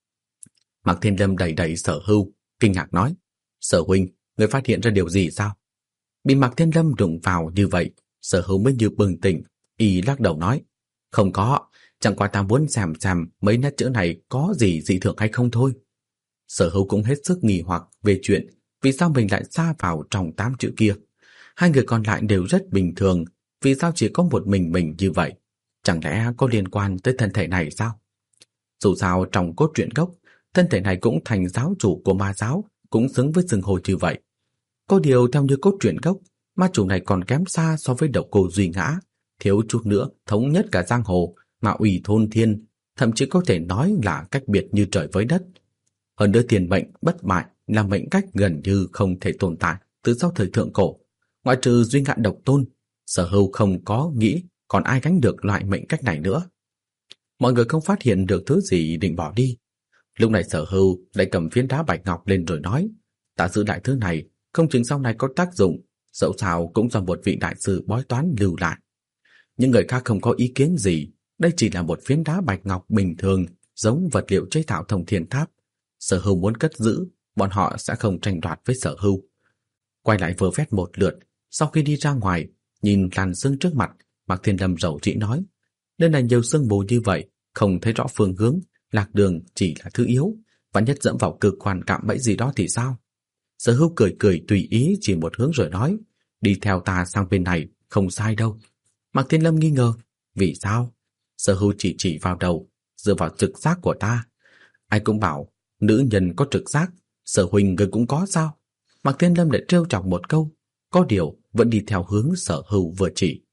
S1: Mạc Thiên Lâm đẩy đẩy Sở Hưu, kinh ngạc nói: Sở huynh, người phát hiện ra điều gì sao? Bị Mạc Thiên Lâm đụng vào như vậy, Sở Hưu mới như bừng tỉnh, y lắc đầu nói: Không có, chẳng qua ta muốn xem mấy nét chữ này có gì dị thường hay không thôi. Sở Hưu cũng hết sức nghi hoặc về chuyện vì sao mình lại sa vào trong 8 chữ kia. Hai người còn lại đều rất bình thường, vì sao chỉ có một mình như vậy? Chẳng lẽ có liên quan tới thân thể này sao? Dù sao trong cốt truyện gốc, thân thể này cũng thành giáo chủ của ma giáo, cũng xứng với xưng hô như vậy. Có điều theo như cốt truyện gốc, ma chủ này còn kém xa so với Độc Cô Duy Ngã, thiếu chút nữa thống nhất cả giang hồ, mà ủy thôn thiên, thậm chí có thể nói là cách biệt như trời với đất. Hơn nữa tiền mệnh bất bại là mệnh cách gần như không thể tồn tại từ sau thời thượng cổ. Ngoại trừ Duy Ngã độc tôn, Sở Hưu không có nghĩ còn ai gánh được loại mệnh cách này nữa. Mọi người không phát hiện được thứ gì định bỏ đi. Lúc này Sở Hưu lại cầm phiến đá bạch ngọc lên rồi nói: Ta giữ lại thứ này, không chừng sau này có tác dụng, dẫu sao cũng do một vị đại sư bói toán lưu lại. Những người khác không có ý kiến gì, đây chỉ là một phiến đá bạch ngọc bình thường, giống vật liệu chế tạo Thông Thiên Tháp. Sở Hưu muốn cất giữ, bọn họ sẽ không tranh đoạt với Sở Hưu. Quay lại vơ vét một lượt, sau khi đi ra ngoài, nhìn làn sương trước mặt, Mạc Thiên Lâm rầu rĩ nói: Nơi này nhiều sương mù như vậy, không thấy rõ phương hướng, lạc đường chỉ là thứ yếu, vạn nhất dẫm vào cực hoàn cạm bẫy gì đó thì sao? Sở Hưu cười cười tùy ý chỉ một hướng rồi nói: Đi theo ta sang bên này, không sai đâu. Mạc Thiên Lâm nghi ngờ: Vì sao? Sở Hưu chỉ vào đầu: Dựa vào trực giác của ta. Ai cũng bảo nữ nhân có trực giác, Sở huynh người cũng có sao? Mạc Thiên Lâm lại trêu chọc một câu, có điều vẫn đi theo hướng Sở Hưu vừa chỉ.